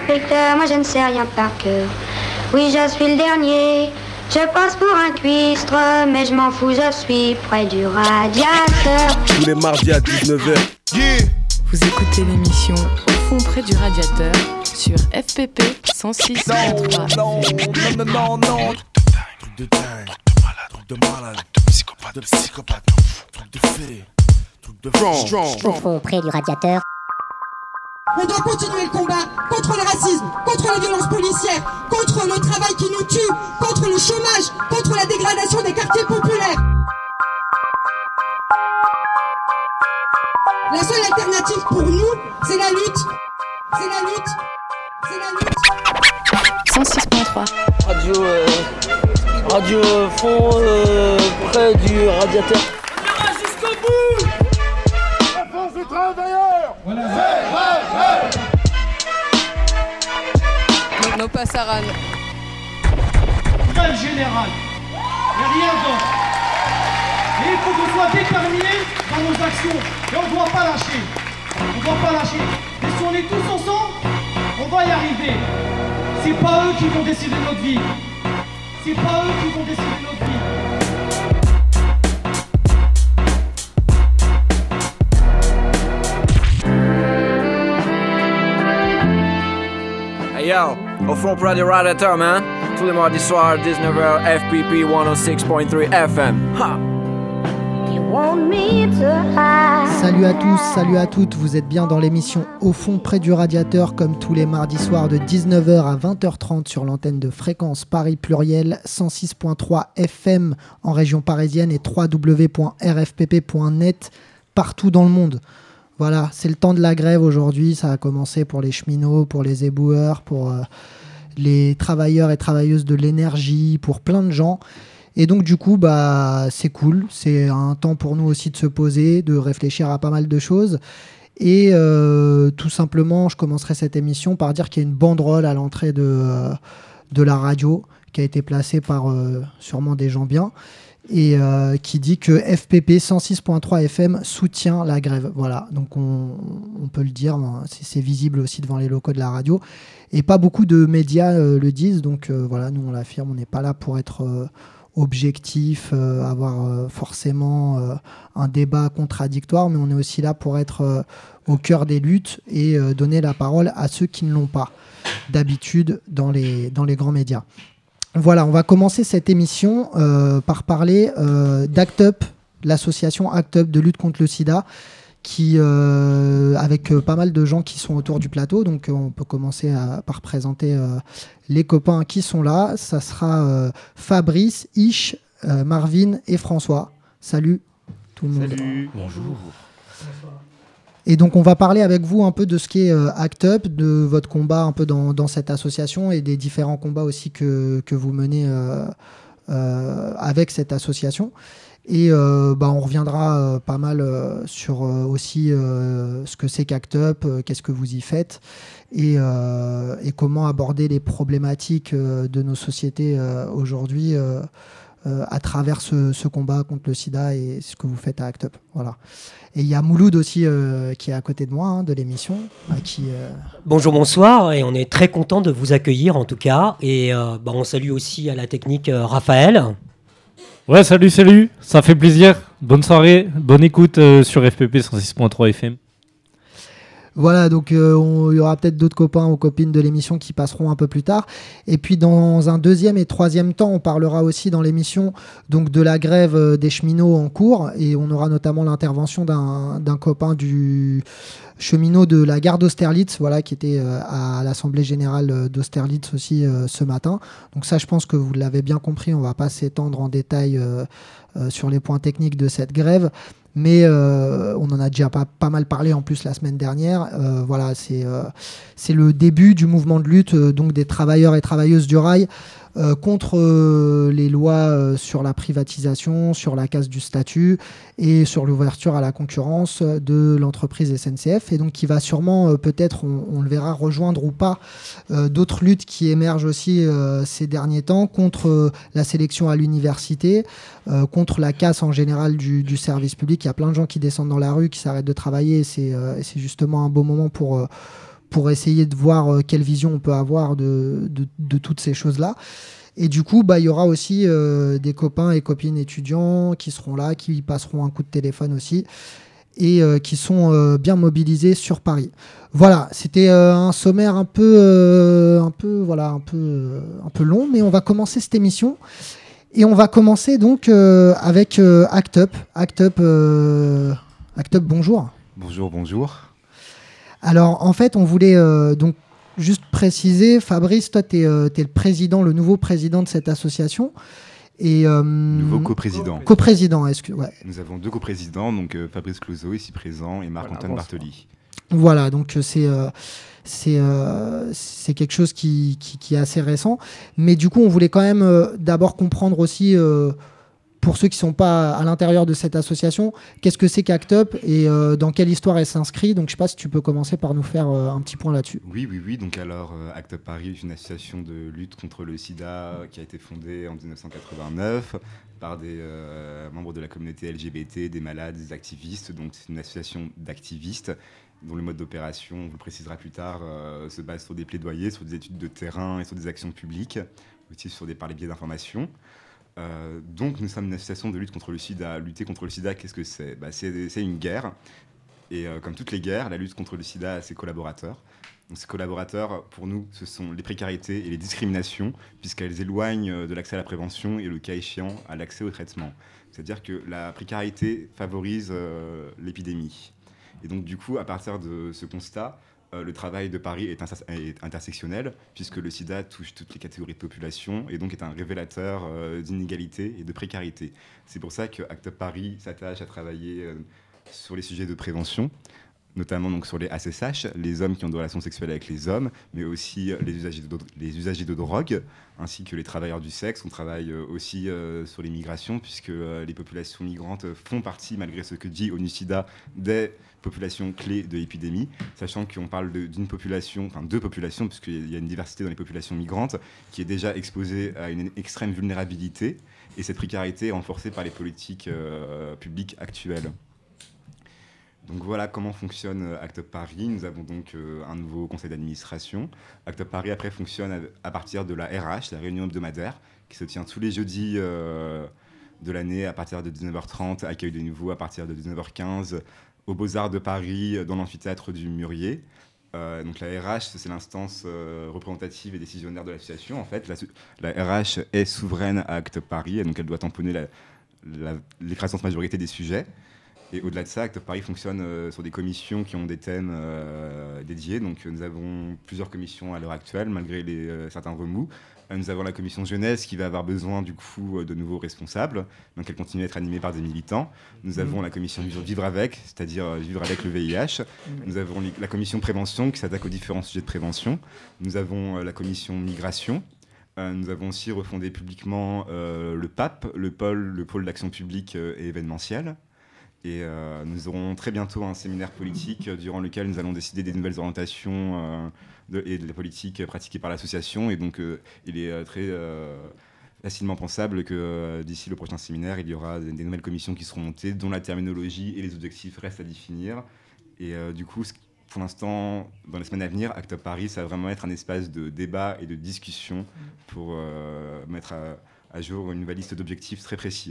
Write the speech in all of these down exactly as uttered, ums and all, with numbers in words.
inspecteur, moi je ne sais rien par cœur. Oui, je suis le dernier. Je passe pour un cuistre, mais je m'en fous, je suis près du radiateur. Tous les mardis à dix-neuf heures. Yeah. Vous écoutez l'émission Au fond près du radiateur sur F P P cent six point trois. Non, non, non, non, non. Truc de dingue, truc de malade, truc de malade, de psychopathe, de psychopathe, truc de fée, truc de strong. Au fond près du radiateur. On doit continuer le combat contre le racisme, contre les violences policières, contre le travail qui nous tue, contre le chômage, contre la dégradation des quartiers populaires. La seule alternative pour nous, c'est la lutte. C'est la lutte. C'est la lutte. cent six point trois. Radio, euh, radio fond euh, près du radiateur. On ira jusqu'au bout. La force des travailleurs. Voilà. Hey, hey, hey. Nos passaran. Grève générale. Et rien d'autre. Et il faut qu'on soit déterminés dans nos actions. Et on ne doit pas lâcher. On ne doit pas lâcher. Et si on est tous ensemble, on va y arriver. C'est pas eux qui vont décider notre vie. C'est pas eux qui vont décider notre vie. Hey yo, au fond près du radiateur, man. Tous les mardis soirs, dix-neuf heures, F P P cent six point trois F M. Ha! Salut à tous, salut à toutes, vous êtes bien dans l'émission Au fond près du radiateur comme tous les mardis soirs de dix-neuf heures à vingt heures trente sur l'antenne de Fréquence Paris Pluriel cent six point trois F M en région parisienne et w w w point r f p p point net partout dans le monde. Voilà, c'est le temps de la grève aujourd'hui, ça a commencé pour les cheminots, pour les éboueurs, pour euh, les travailleurs et travailleuses de l'énergie, pour plein de gens. Et donc du coup, bah, c'est cool, c'est un temps pour nous aussi de se poser, de réfléchir à pas mal de choses. Et euh, tout simplement, je commencerai cette émission par dire qu'il y a une banderole à l'entrée de, euh, de la radio qui a été placée par euh, sûrement des gens bien et euh, qui dit que F P P cent six point trois F M soutient la grève. Voilà, donc on, on peut le dire, c'est, c'est visible aussi devant les locaux de la radio. Et pas beaucoup de médias euh, le disent, donc euh, voilà, nous on l'affirme, on n'est pas là pour être... Euh, objectif, euh, avoir euh, forcément euh, un débat contradictoire, mais on est aussi là pour être euh, au cœur des luttes et euh, donner la parole à ceux qui ne l'ont pas d'habitude dans les, dans les grands médias. Voilà, on va commencer cette émission euh, par parler euh, d'Act Up, l'association Act Up de lutte contre le sida, qui, euh, avec euh, pas mal de gens qui sont autour du plateau. Donc euh, on peut commencer à, par présenter euh, les copains qui sont là. Ça sera euh, Fabrice, Ish, euh, Marvin et François. Salut tout le monde. Salut. Bonjour. Et donc on va parler avec vous un peu de ce qu'est euh, Act Up, de votre combat un peu dans, dans cette association et des différents combats aussi que, que vous menez euh, euh, avec cette association. Et euh, bah, on reviendra euh, pas mal euh, sur euh, aussi euh, ce que c'est qu'Act Up, euh, qu'est-ce que vous y faites et, euh, et comment aborder les problématiques euh, de nos sociétés euh, aujourd'hui euh, euh, à travers ce, ce combat contre le sida et ce que vous faites à Act Up. Voilà. Et il y a Mouloud aussi euh, qui est à côté de moi hein, de l'émission. À qui, euh... Bonjour, bonsoir, et on est très content de vous accueillir en tout cas. Et euh, bah, on salue aussi à la technique euh, Raphaël. Ouais, salut, salut, ça fait plaisir. Bonne soirée, bonne écoute euh, sur F P P cent six point trois F M. Voilà, donc il euh, y aura peut-être d'autres copains ou copines de l'émission qui passeront un peu plus tard. Et puis dans un deuxième et troisième temps, on parlera aussi dans l'émission donc de la grève euh, des cheminots en cours. Et on aura notamment l'intervention d'un, d'un copain du cheminot de la gare d'Austerlitz, voilà, qui était euh, à l'Assemblée Générale d'Austerlitz aussi euh, ce matin. Donc ça, je pense que vous l'avez bien compris, on ne va pas s'étendre en détail euh, euh, sur les points techniques de cette grève. Mais euh, on en a déjà pas, pas mal parlé en plus la semaine dernière. Euh, voilà, c'est, euh, c'est le début du mouvement de lutte euh, donc des travailleurs et travailleuses du rail euh, contre euh, les lois euh, sur la privatisation, sur la casse du statut et sur l'ouverture à la concurrence de l'entreprise S N C F. Et donc qui va sûrement, euh, peut-être, on, on le verra, rejoindre ou pas euh, d'autres luttes qui émergent aussi euh, ces derniers temps contre euh, la sélection à l'université, euh, contre la casse en général du, du service public. Il y a plein de gens qui descendent dans la rue, qui s'arrêtent de travailler. Et c'est, euh, et c'est justement un beau moment pour... Euh, pour essayer de voir euh, quelle vision on peut avoir de, de, de toutes ces choses-là. Et du coup, bah, il y aura aussi euh, des copains et copines étudiants qui seront là, qui passeront un coup de téléphone aussi, et euh, qui sont euh, bien mobilisés sur Paris. Voilà, c'était euh, un sommaire un peu, euh, un peu, voilà, un peu, euh, un peu long, mais on va commencer cette émission. Et on va commencer donc euh, avec euh, Act Up. Act Up, euh, Act Up, bonjour. Bonjour, bonjour. Alors, en fait, on voulait euh, donc juste préciser, Fabrice, toi, tu es euh, le président, le nouveau président de cette association. Et, euh, nouveau coprésident. Coprésident, est-ce que ouais. Nous avons deux coprésidents, donc euh, Fabrice Clouseau ici présent et Marc-Antoine voilà, Bartoli. Voilà, donc c'est euh, c'est euh, c'est quelque chose qui, qui, qui est assez récent, mais du coup on voulait quand même euh, d'abord comprendre aussi euh, pour ceux qui ne sont pas à l'intérieur de cette association, qu'est-ce que c'est qu'Act Up et euh, dans quelle histoire elle s'inscrit. Donc je ne sais pas si tu peux commencer par nous faire euh, un petit point là-dessus. Oui, oui, oui. Donc alors, euh, Act Up Paris est une association de lutte contre le sida qui a été fondée en dix-neuf cent quatre-vingt-neuf par des euh, membres de la communauté L G B T, des malades, des activistes. Donc c'est une association d'activistes dont le mode d'opération, on vous le précisera plus tard, euh, se base sur des plaidoyers, sur des études de terrain et sur des actions publiques, aussi sur des, par les biais d'informations. Euh, donc nous sommes une association de lutte contre le sida. Lutter contre le sida, qu'est-ce que c'est ? Bah, c'est, c'est une guerre. Et euh, comme toutes les guerres, la lutte contre le sida a ses collaborateurs. Donc, ces collaborateurs, pour nous, ce sont les précarités et les discriminations, puisqu'elles éloignent de l'accès à la prévention et, le cas échéant, à l'accès au traitement. C'est-à-dire que la précarité favorise euh, l'épidémie. Et donc du coup, à partir de ce constat, Euh, le travail de Paris est, inter- est intersectionnel, puisque le sida touche toutes les catégories de population et donc est un révélateur euh, d'inégalité et de précarité. C'est pour ça que Act Up Paris s'attache à travailler euh, sur les sujets de prévention, notamment donc sur les A S H, les hommes qui ont des relations sexuelles avec les hommes, mais aussi les usagers de, les usagers de drogue, ainsi que les travailleurs du sexe. On travaille euh, aussi euh, sur les migrations, puisque euh, les populations migrantes font partie, malgré ce que dit ONU-SIDA, des populations clés de l'épidémie, sachant qu'on parle de, d'une population, enfin deux populations, puisqu'il y a une diversité dans les populations migrantes, qui est déjà exposée à une extrême vulnérabilité, et cette précarité est renforcée par les politiques euh, publiques actuelles. Donc voilà comment fonctionne Act Up Paris. Nous avons donc euh, un nouveau conseil d'administration. Act Up Paris après fonctionne à, à partir de la R H, la réunion hebdomadaire, qui se tient tous les jeudis euh, de l'année à partir de dix-neuf heures trente, accueil des nouveaux à partir de dix-neuf heures quinze, aux Beaux-Arts de Paris, dans l'amphithéâtre du Mûrier. Euh, donc la R H, c'est l'instance euh, représentative et décisionnaire de l'association. En fait, la, la R H est souveraine à Act Up Paris, et donc elle doit tamponner la, la, l'écrasante majorité des sujets. Et au-delà de ça, Act Up Paris fonctionne euh, sur des commissions qui ont des thèmes euh, dédiés. Donc nous avons plusieurs commissions à l'heure actuelle, malgré les, euh, certains remous. Euh, nous avons la commission jeunesse qui va avoir besoin du coup de nouveaux responsables. Donc elle continue à être animée par des militants. Nous mmh. avons la commission Vivre avec, c'est-à-dire euh, vivre avec le V I H. Mmh. Nous avons la commission prévention qui s'attaque aux différents sujets de prévention. Nous avons euh, la commission migration. Euh, nous avons aussi refondé publiquement euh, le P A P, le pôle, le pôle d'action publique euh, et événementielle. Et euh, nous aurons très bientôt un séminaire politique euh, durant lequel nous allons décider des nouvelles orientations euh, de, et de la politique pratiquée par l'association. Et donc, euh, il est euh, très euh, facilement pensable que euh, d'ici le prochain séminaire, il y aura des, des nouvelles commissions qui seront montées, dont la terminologie et les objectifs restent à définir. Et euh, du coup, pour l'instant, dans les semaines à venir, Act Up Paris, ça va vraiment être un espace de débat et de discussion pour euh, mettre à, à jour une nouvelle liste d'objectifs très précis.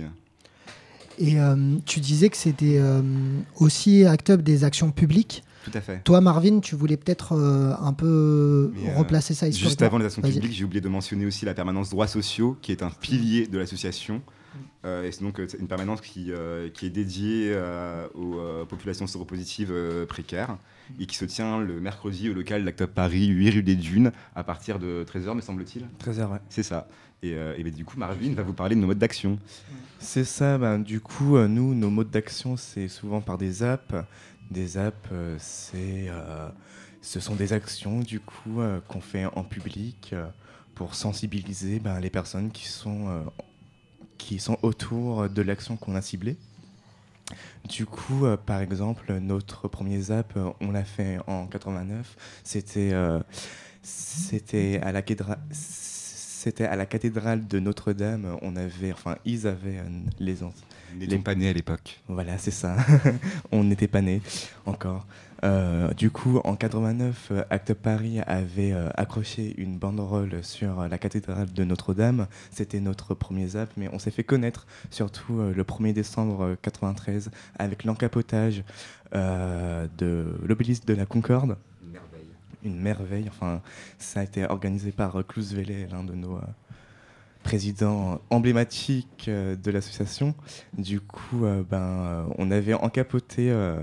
Et euh, tu disais que c'était euh, aussi Act Up des actions publiques. Tout à fait. Toi, Marvin, tu voulais peut-être euh, un peu Mais replacer euh, ça historiquement. Juste avant les actions Vas-y. publiques, j'ai oublié de mentionner aussi la permanence droits sociaux, qui est un pilier de l'association. Euh, et c'est donc euh, une permanence qui, euh, qui est dédiée euh, aux euh, populations séropositives euh, précaires et qui se tient le mercredi au local d'Act Up Paris, huit rue des Dunes, à partir de treize heures, me semble-t-il. treize heures, ouais. C'est ça. Et, euh, et ben, du coup, Marvin va vous parler de nos modes d'action. C'est ça. Ben, du coup, euh, nous, nos modes d'action, c'est souvent par des apps. Des apps, euh, c'est, euh, ce sont des actions du coup euh, qu'on fait en public euh, pour sensibiliser ben, les personnes qui sont, euh, qui sont autour de l'action qu'on a ciblée. Du coup, euh, par exemple, notre premier zap, euh, on l'a fait en quatre-vingt-neuf. C'était, euh, c'était à la Guédra... c'était à la cathédrale de Notre-Dame. On avait, enfin, ils avaient euh, les ans. Ils n'étaient pas nés à l'époque. Voilà, c'est ça. On n'était pas nés encore. Euh, du coup, en quatre-vingt-neuf, euh, Act Up Paris avait euh, accroché une banderole sur euh, la cathédrale de Notre-Dame. C'était notre premier zap, mais on s'est fait connaître, surtout euh, le premier décembre quatre-vingt-treize, avec l'encapotage euh, de l'obélisque de la Concorde. Une merveille. Une merveille. Enfin, ça a été organisé par euh, Klaus Welle, l'un de nos... Euh, président emblématique euh, de l'association. Du coup, euh, ben, euh, on avait encapoté, euh,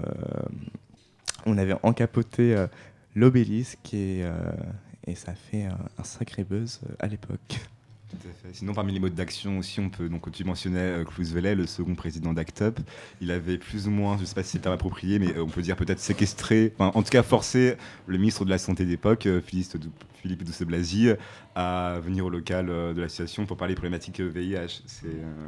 on avait encapoté euh, l'obélisque et, euh, et ça a fait un, un sacré buzz euh, à l'époque. Tout à fait. Sinon, parmi les modes d'action aussi, on peut, donc tu mentionnais euh, Klaus Welle, le second président d'Act Up. Il avait plus ou moins, je ne sais pas si c'est le terme approprié, mais euh, on peut dire peut-être séquestré, enfin, en tout cas forcé le ministre de la Santé d'époque, euh, Philippe, Philippe Douste-Blazy, à venir au local euh, de l'association pour parler problématiques V I H. C'est,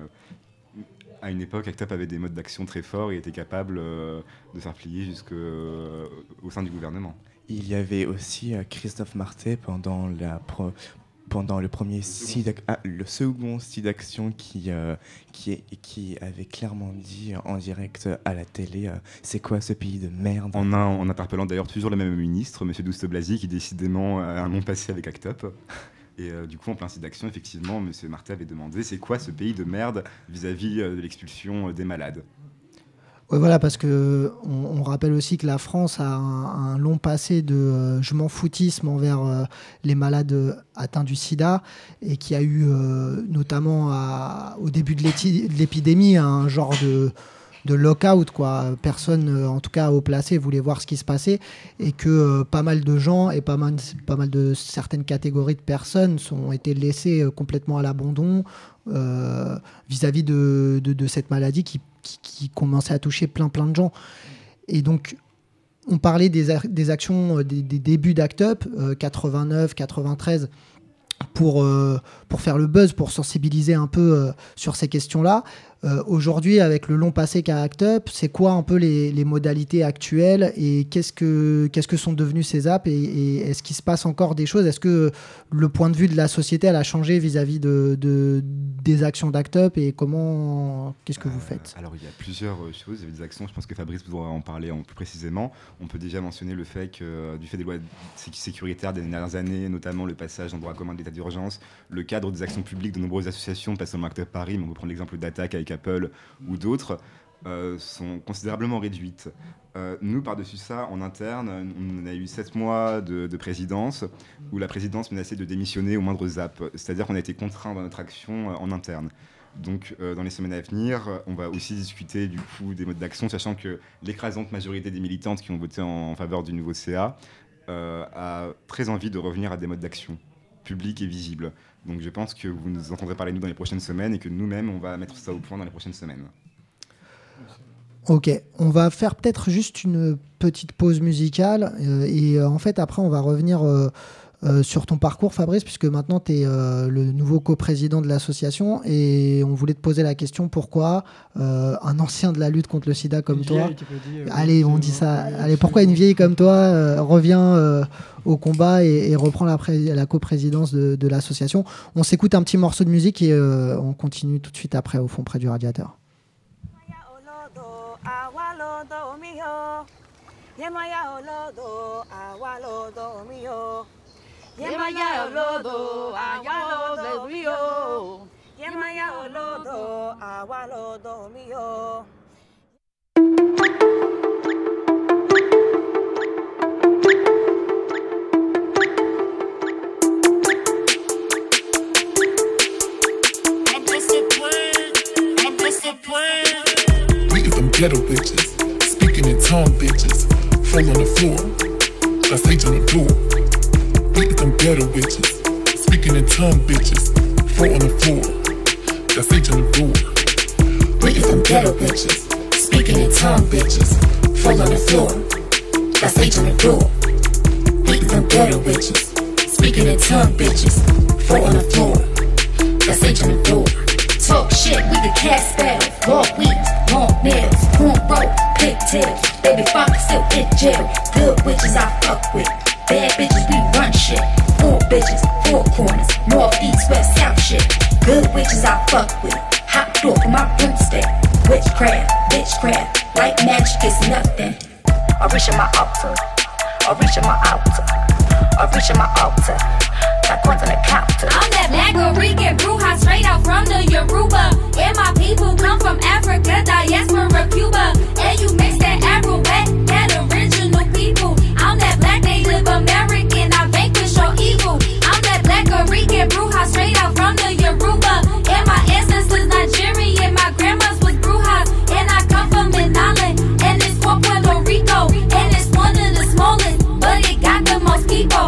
euh, à une époque, Act Up avait des modes d'action très forts et était capable euh, de faire plier jusqu'au euh, sein du gouvernement. Il y avait aussi euh, Christophe Martet pendant la... Pro- pendant le premier site ah, le second site d'action qui, euh, qui, est, qui avait clairement dit en direct à la télé euh, c'est quoi ce pays de merde. En, un, en interpellant d'ailleurs toujours le même ministre, M. Douste-Blazy, qui décidément a un long passé avec Act Up. Et euh, du coup, en plein site d'action, effectivement, M. Martet avait demandé c'est quoi ce pays de merde vis-à-vis euh, de l'expulsion euh, des malades. Ouais, voilà, parce que on, on rappelle aussi que la France a un, un long passé de euh, je m'en foutisme envers euh, les malades euh, atteints du sida et qui a eu euh, notamment à, au début de, l'éti- de l'épidémie un genre de, de lock-out, quoi. Personne, euh, en tout cas haut placé, voulait voir ce qui se passait et que euh, pas mal de gens et pas mal, pas mal de certaines catégories de personnes ont été laissées euh, complètement à l'abandon euh, vis-à-vis de, de, de cette maladie qui Qui, qui commençait à toucher plein plein de gens. Et donc, on parlait des, a- des actions, euh, des, des débuts d'Act Up, euh, quatre-vingt-neuf, quatre-vingt-treize, pour, euh, pour faire le buzz, pour sensibiliser un peu euh, sur ces questions-là. Euh, aujourd'hui, avec le long passé qu'a Act Up, c'est quoi un peu les, les modalités actuelles et qu'est-ce que, qu'est-ce que sont devenus ces apps et, et est-ce qu'il se passe encore des choses ? Est-ce que le point de vue de la société elle a changé vis-à-vis de, de, des actions d'Act Up et comment, qu'est-ce que vous faites ? euh, Alors, il y a plusieurs euh, choses, il y a des actions, je pense que Fabrice pourra en parler en plus précisément. On peut déjà mentionner le fait que, euh, du fait des lois sécuritaires des dernières années, notamment le passage en droit commun de l'état d'urgence, le cadre des actions publiques de nombreuses associations, pas seulement Act Up Paris, mais on peut prendre l'exemple d'Attaque avec Apple ou d'autres, euh, sont considérablement réduites. Euh, nous, par-dessus ça, en interne, on a eu sept mois de, de présidence où la présidence menaçait de démissionner au moindre zap. C'est-à-dire qu'on a été contraint dans notre action euh, en interne. Donc, euh, dans les semaines à venir, on va aussi discuter du coup des modes d'action, sachant que l'écrasante majorité des militantes qui ont voté en, en faveur du nouveau C A euh, a très envie de revenir à des modes d'action publics et visibles. Donc je pense que vous nous entendrez parler de nous dans les prochaines semaines et que nous-mêmes, on va mettre ça au point dans les prochaines semaines. Ok, on va faire peut-être juste une petite pause musicale euh, et euh, en fait après on va revenir euh, euh, sur ton parcours Fabrice puisque maintenant tu es euh, le nouveau coprésident de l'association et on voulait te poser la question pourquoi euh, un ancien de la lutte contre le sida comme une toi, vieille, tu peux dire, allez oui, on dit ça, oui, allez pourquoi une vieille comme toi euh, revient euh, au combat et, et reprend la, pré- la coprésidence de, de l'association. On s'écoute un petit morceau de musique et euh, on continue tout de suite après au fond près du radiateur. Yemaya olodo, awalodo mio. Yemaya olodo, awalodo mio. Yemaya olodo, awalodo mio. We get them ghetto bitches, speaking in tongue bitches. Fall on the floor, that's H on the door. We get them ghetto bitches, speaking in tongue bitches. Fall on the floor, that's H on the door. We get them ghetto bitches, speaking in tongue bitches. Fall on the floor, that's H on the door. We get them ghetto bitches, speaking in tongue bitches. Fall on the floor, that's H on the door. Talk shit, we the cat spell. Long weeds, long nails, cornrow, pigtails. Baby father still in jail. Good witches I fuck with. Bad bitches we run shit. four bitches, four corners, north, east, west, south shit. Good witches I fuck with, hot door for my broomstick. Witchcraft, witchcraft, white magic is nothing. I reach in my altar, I reach in my altar, I reach in my altar. Got coins on the counter. I'm that black Rican bruja straight out from the Yoruba. And my people come from Africa, diaspora, Cuba. And you mix that Arawet, that original people. I'm that black Native American, I vanquish your evil. I'm that black Rican bruja straight out from the Yoruba. And my ancestors Nigerian, my grandma's was brujas. And I come from Manala, and it's for Puerto Rico. And it's one of the smallest, but it got the most people.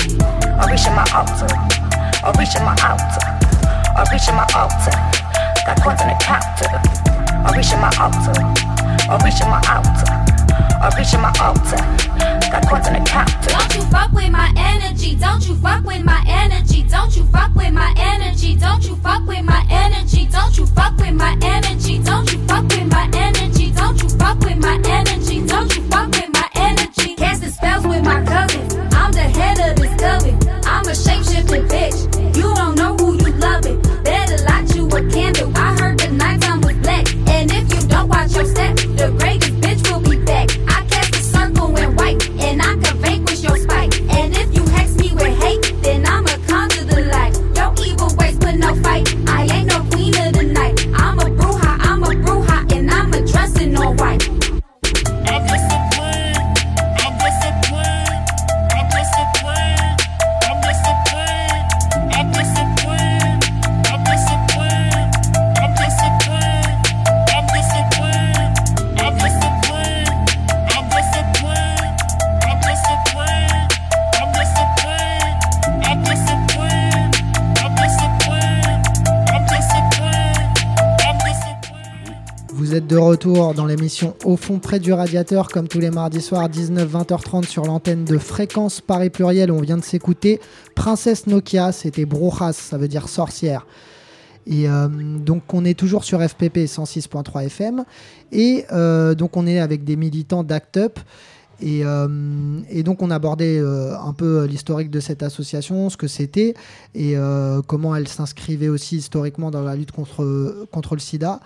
I reach in my altar, I reach in my altar, I reach in my altar. Got coins on the counter. I reach in my altar, I reach in my altar, I reach in my altar. Got coins on the counter. Don't you fuck with my energy, don't you fuck with my energy, don't you fuck with my energy, don't you fuck with my energy, don't you fuck with my energy, don't you fuck with my energy, don't you fuck with my energy, don't you fuck with my energy. Casting spells with my cousins, I'm the head of this coven. I'm a shape-shifting bitch. You don't know who you loving. Better light you a candle. I heard the nighttime was black. And if you don't watch your step, the greatest bitch will be back. I cast a circle in white, and I can vanquish your spite. And if you hex me with hate, then I'ma conjure the light. Your evil ways put no fight. I ain't no queen of the night. I'm a bruja, I'm a bruja, and I'm a dressing all white. I'm disciplined, I'm disciplined, I'm disciplined, I'm disciplined, I'm disciplined, I'm disciplined, I'm disciplined, I'm disciplined, I'm disciplined, I'm disciplined, I'm disciplined, I'm disciplined, I'm disciplined, I'm disciplined, I'm disciplined, I'm disciplined. Vous êtes de retour dans l'émission Au fond près du radiateur, comme tous les mardis soirs, dix-neuf vingt heures trente sur l'antenne de Fréquence Paris Pluriel. On vient de s'écouter Princesse Nokia, c'était Brujas, ça veut dire sorcière. Et euh, donc on est toujours sur F P P cent six point trois F M et euh, donc on est avec des militants d'Act Up. Et, euh, et donc on abordait euh, un peu l'historique de cette association, ce que c'était et euh, comment elle s'inscrivait aussi historiquement dans la lutte contre, contre le sida.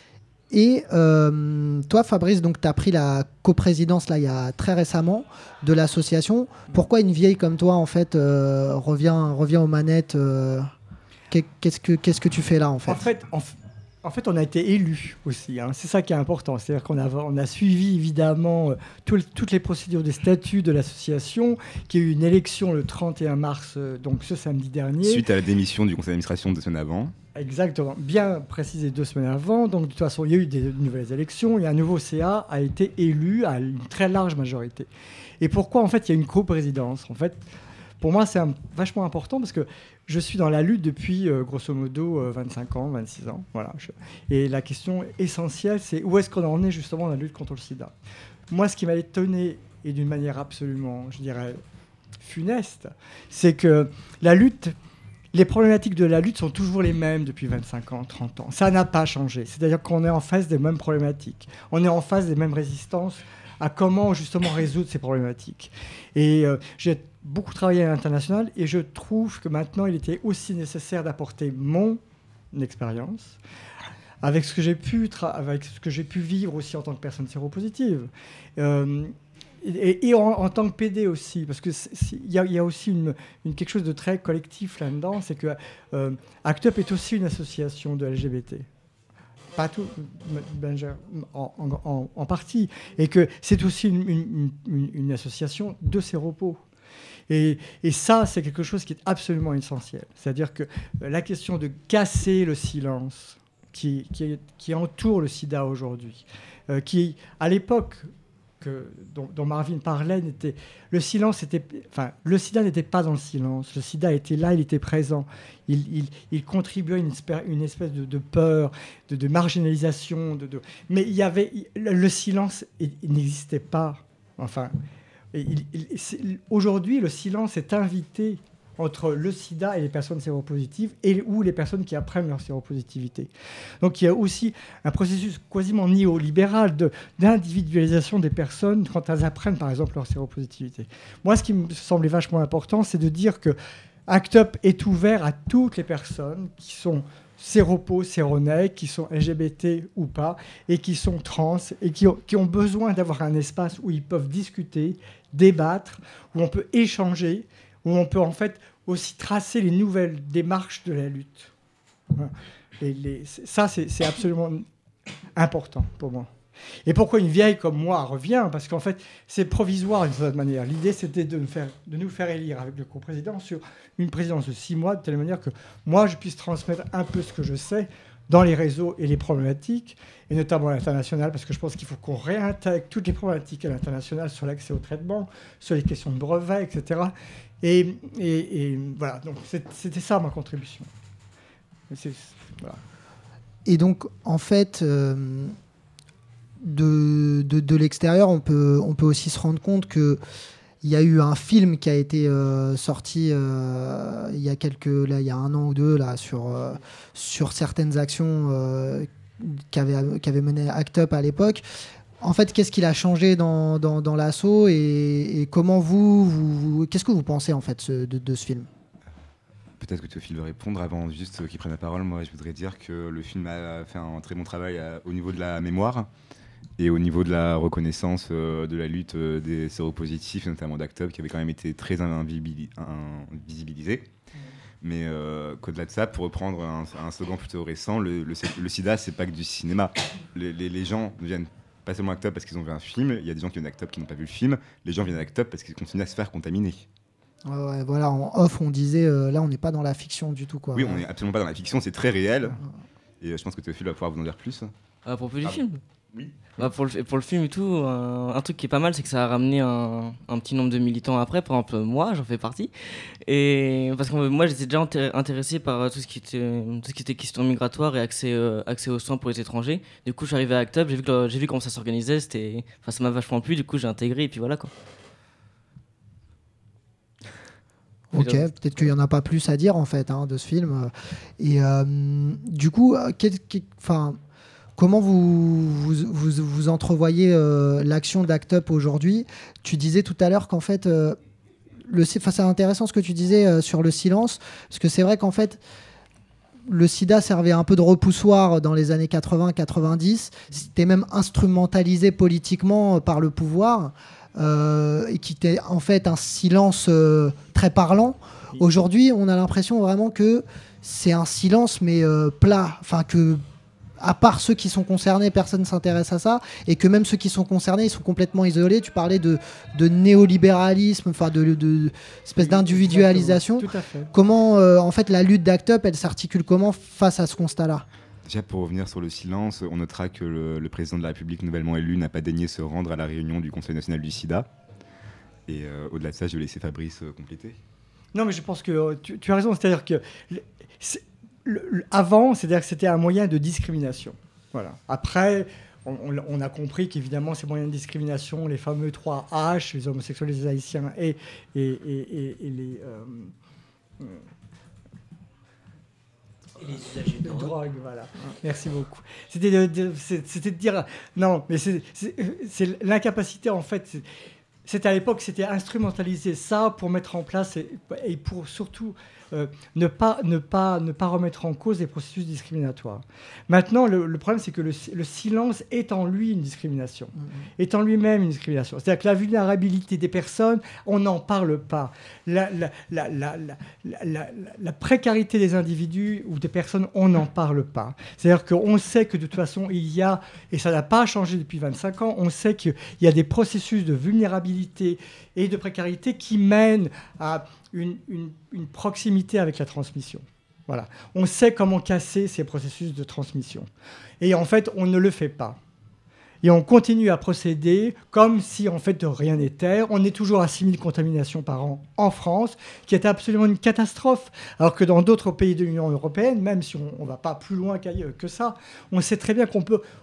Et euh, toi, Fabrice, donc tu as pris la coprésidence là il y a très récemment de l'association. Pourquoi une vieille comme toi en fait euh, revient revient aux manettes euh, Qu'est-ce que qu'est-ce que tu fais là en fait En fait, en, en fait, on a été élus aussi. Hein. C'est ça qui est important. C'est-à-dire qu'on a on a suivi évidemment euh, tout, toutes les procédures des statuts de l'association, qui a eu une élection le trente et un mars, euh, donc ce samedi dernier. Suite à la démission du conseil d'administration deux semaines avant. Exactement, bien précisé deux semaines avant. Donc de toute façon, il y a eu des nouvelles élections et un nouveau C A a été élu à une très large majorité. Et pourquoi en fait il y a une coprésidence ? En fait, pour moi, c'est un, vachement important parce que je suis dans la lutte depuis euh, grosso modo euh, vingt-cinq ans, vingt-six ans. Voilà. Je, et la question essentielle, c'est où est-ce qu'on en est justement dans la lutte contre le sida ? Moi, ce qui m'a étonné, et d'une manière absolument, je dirais, funeste, c'est que la lutte... Les problématiques de la lutte sont toujours les mêmes depuis vingt-cinq ans, trente ans. Ça n'a pas changé. C'est-à-dire qu'on est en face des mêmes problématiques. On est en face des mêmes résistances à comment justement résoudre ces problématiques. Et euh, j'ai beaucoup travaillé à l'international et je trouve que maintenant il était aussi nécessaire d'apporter mon expérience avec ce que j'ai pu, tra- avec ce que j'ai pu vivre aussi en tant que personne séropositive. Euh, Et, et en, en tant que P D aussi, parce qu'il y, y a aussi une, une, quelque chose de très collectif là-dedans, c'est que euh, Act Up est aussi une association de L G B T. Pas tout, ben, en, en, en partie. Et que c'est aussi une, une, une, une association de séropos. Et, et ça, c'est quelque chose qui est absolument essentiel. C'est-à-dire que la question de casser le silence qui, qui, qui entoure le sida aujourd'hui, euh, qui, à l'époque... Que, dont, dont Marvin parlait, n'était, le silence était, enfin, le sida n'était pas dans le silence. Le sida était là, il était présent. Il, il, il contribuait à une, espèce, une espèce de, de peur, de, de marginalisation. De, de, mais il y avait, le, le silence il, il n'existait pas. Enfin, il, il, aujourd'hui, le silence est invité entre le sida et les personnes séropositives et ou les personnes qui apprennent leur séropositivité. Donc il y a aussi un processus quasiment néolibéral de, d'individualisation des personnes quand elles apprennent par exemple leur séropositivité. Moi, ce qui me semblait vachement important, c'est de dire que ACT UP est ouvert à toutes les personnes qui sont séropos, séronègues, qui sont L G B T ou pas, et qui sont trans, et qui ont, qui ont besoin d'avoir un espace où ils peuvent discuter, débattre, où on peut échanger, où on peut en fait aussi tracer les nouvelles démarches de la lutte. Voilà. Et les, ça, c'est, c'est absolument important pour moi. Et pourquoi une vieille comme moi revient ? Parce qu'en fait, c'est provisoire d'une certaine manière. L'idée, c'était de nous faire, de nous faire élire avec le coprésident sur une présidence de six mois, de telle manière que moi, je puisse transmettre un peu ce que je sais dans les réseaux et les problématiques, et notamment à l'international, parce que je pense qu'il faut qu'on réintègre toutes les problématiques à l'international sur l'accès au traitement, sur les questions de brevets, et cetera. Et, et, et voilà, donc c'était ça ma contribution. Et, c'est, voilà. Et donc, en fait... Euh De, de, de l'extérieur, on peut, on peut aussi se rendre compte qu'il y a eu un film qui a été euh, sorti euh, il y a quelques, là, il y a un an ou deux là, sur, euh, sur certaines actions euh, qu'avait, qu'avait mené ACT UP à l'époque. En fait, qu'est-ce qu'il a changé dans, dans, dans l'assaut et, et comment vous, vous, vous... Qu'est-ce que vous pensez en fait ce, de, de ce film ? Peut-être que Théophile veut répondre. Avant juste qu'il prenne la parole, moi je voudrais dire que le film a fait un très bon travail à, au niveau de la mémoire et au niveau de la reconnaissance euh, de la lutte euh, des séropositifs, notamment d'ACT UP, qui avait quand même été très invisibilisé. Mmh. Mais euh, qu'au-delà de ça, pour reprendre un, un slogan plutôt récent, le, le, le sida, c'est pas que du cinéma. Les, les, les gens ne viennent pas seulement à ACT UP parce qu'ils ont vu un film, il y a des gens qui viennent à ACT UP qui n'ont pas vu le film, les gens viennent à ACT UP parce qu'ils continuent à se faire contaminer. Ouais, ouais, voilà, en off, on disait, euh, là, on n'est pas dans la fiction du tout, quoi. Oui, on n'est absolument pas dans la fiction, c'est très réel. Et euh, je pense que Théophile va pouvoir vous en dire plus. À propos du ah, film Oui. Bah pour, le, pour le film et tout, un, un truc qui est pas mal, c'est que ça a ramené un, un petit nombre de militants après. Par exemple, moi, j'en fais partie. Et parce que moi, j'étais déjà intéressé par tout ce qui était, tout ce qui était question migratoire et accès, euh, accès aux soins pour les étrangers. Du coup, je suis arrivé à ACT UP, j'ai vu, que, j'ai vu comment ça s'organisait. C'était, enfin, ça m'a vachement plu. Du coup, j'ai intégré et puis voilà quoi. Ok, peut-être qu'il n'y en a pas plus à dire en fait hein, de ce film. Et euh, du coup, quel, quel, comment vous, vous, vous, vous entrevoyez euh, l'action d'ACT UP aujourd'hui ? Tu disais tout à l'heure qu'en fait, euh, le, c'est intéressant ce que tu disais euh, sur le silence, parce que c'est vrai qu'en fait, le sida servait un peu de repoussoir dans les années quatre-vingts quatre-vingt-dix, c'était même instrumentalisé politiquement par le pouvoir. Euh, et qui était en fait un silence euh, très parlant. Aujourd'hui, on a l'impression vraiment que c'est un silence mais euh, plat, enfin que à part ceux qui sont concernés, personne ne s'intéresse à ça, et que même ceux qui sont concernés, ils sont complètement isolés. Tu parlais de, de néolibéralisme, enfin de, de, de espèce d'individualisation. Tout à fait. Comment euh, en fait la lutte d'ACT UP, elle s'articule comment face à ce constat-là ? Déjà, pour revenir sur le silence, on notera que le, le président de la République nouvellement élu n'a pas daigné se rendre à la réunion du Conseil national du sida. Et euh, au-delà de ça, je vais laisser Fabrice euh, compléter. Non, mais je pense que euh, tu, tu as raison. C'est-à-dire que c'est, le, le, avant, c'est-à-dire que c'était un moyen de discrimination. Voilà. Après, on, on, on a compris qu'évidemment, ces moyens de discrimination, les fameux trois H, les homosexuels, les haïtiens et, et, et, et, et les... Euh, euh, Et les usagers de, de drogue, voilà. Merci beaucoup. C'était de, de, c'était de dire... Non, mais c'est, c'est, c'est l'incapacité, en fait... C'est, c'était à l'époque, c'était instrumentaliser ça pour mettre en place et, et pour surtout euh, ne, pas, ne, pas, ne pas remettre en cause les processus discriminatoires. Maintenant, le, le problème, c'est que le, le silence est en lui une discrimination, mmh. est en lui-même une discrimination. C'est-à-dire que la vulnérabilité des personnes, on n'en parle pas. La, la, la, la, la, la, la, la précarité des individus ou des personnes, on n'en parle pas. C'est-à-dire qu'on sait que de toute façon, il y a, et ça n'a pas changé depuis vingt-cinq ans, on sait qu'il y a des processus de vulnérabilité et de précarité qui mènent à une, une, une proximité avec la transmission. Voilà. On sait comment casser ces processus de transmission. Et en fait, on ne le fait pas. Et on continue à procéder comme si, en fait, de rien n'était. On est toujours à six mille contaminations par an en France, qui est absolument une catastrophe. Alors que dans d'autres pays de l'Union européenne, même si on ne va pas plus loin que ça, on sait très bien qu'on peut,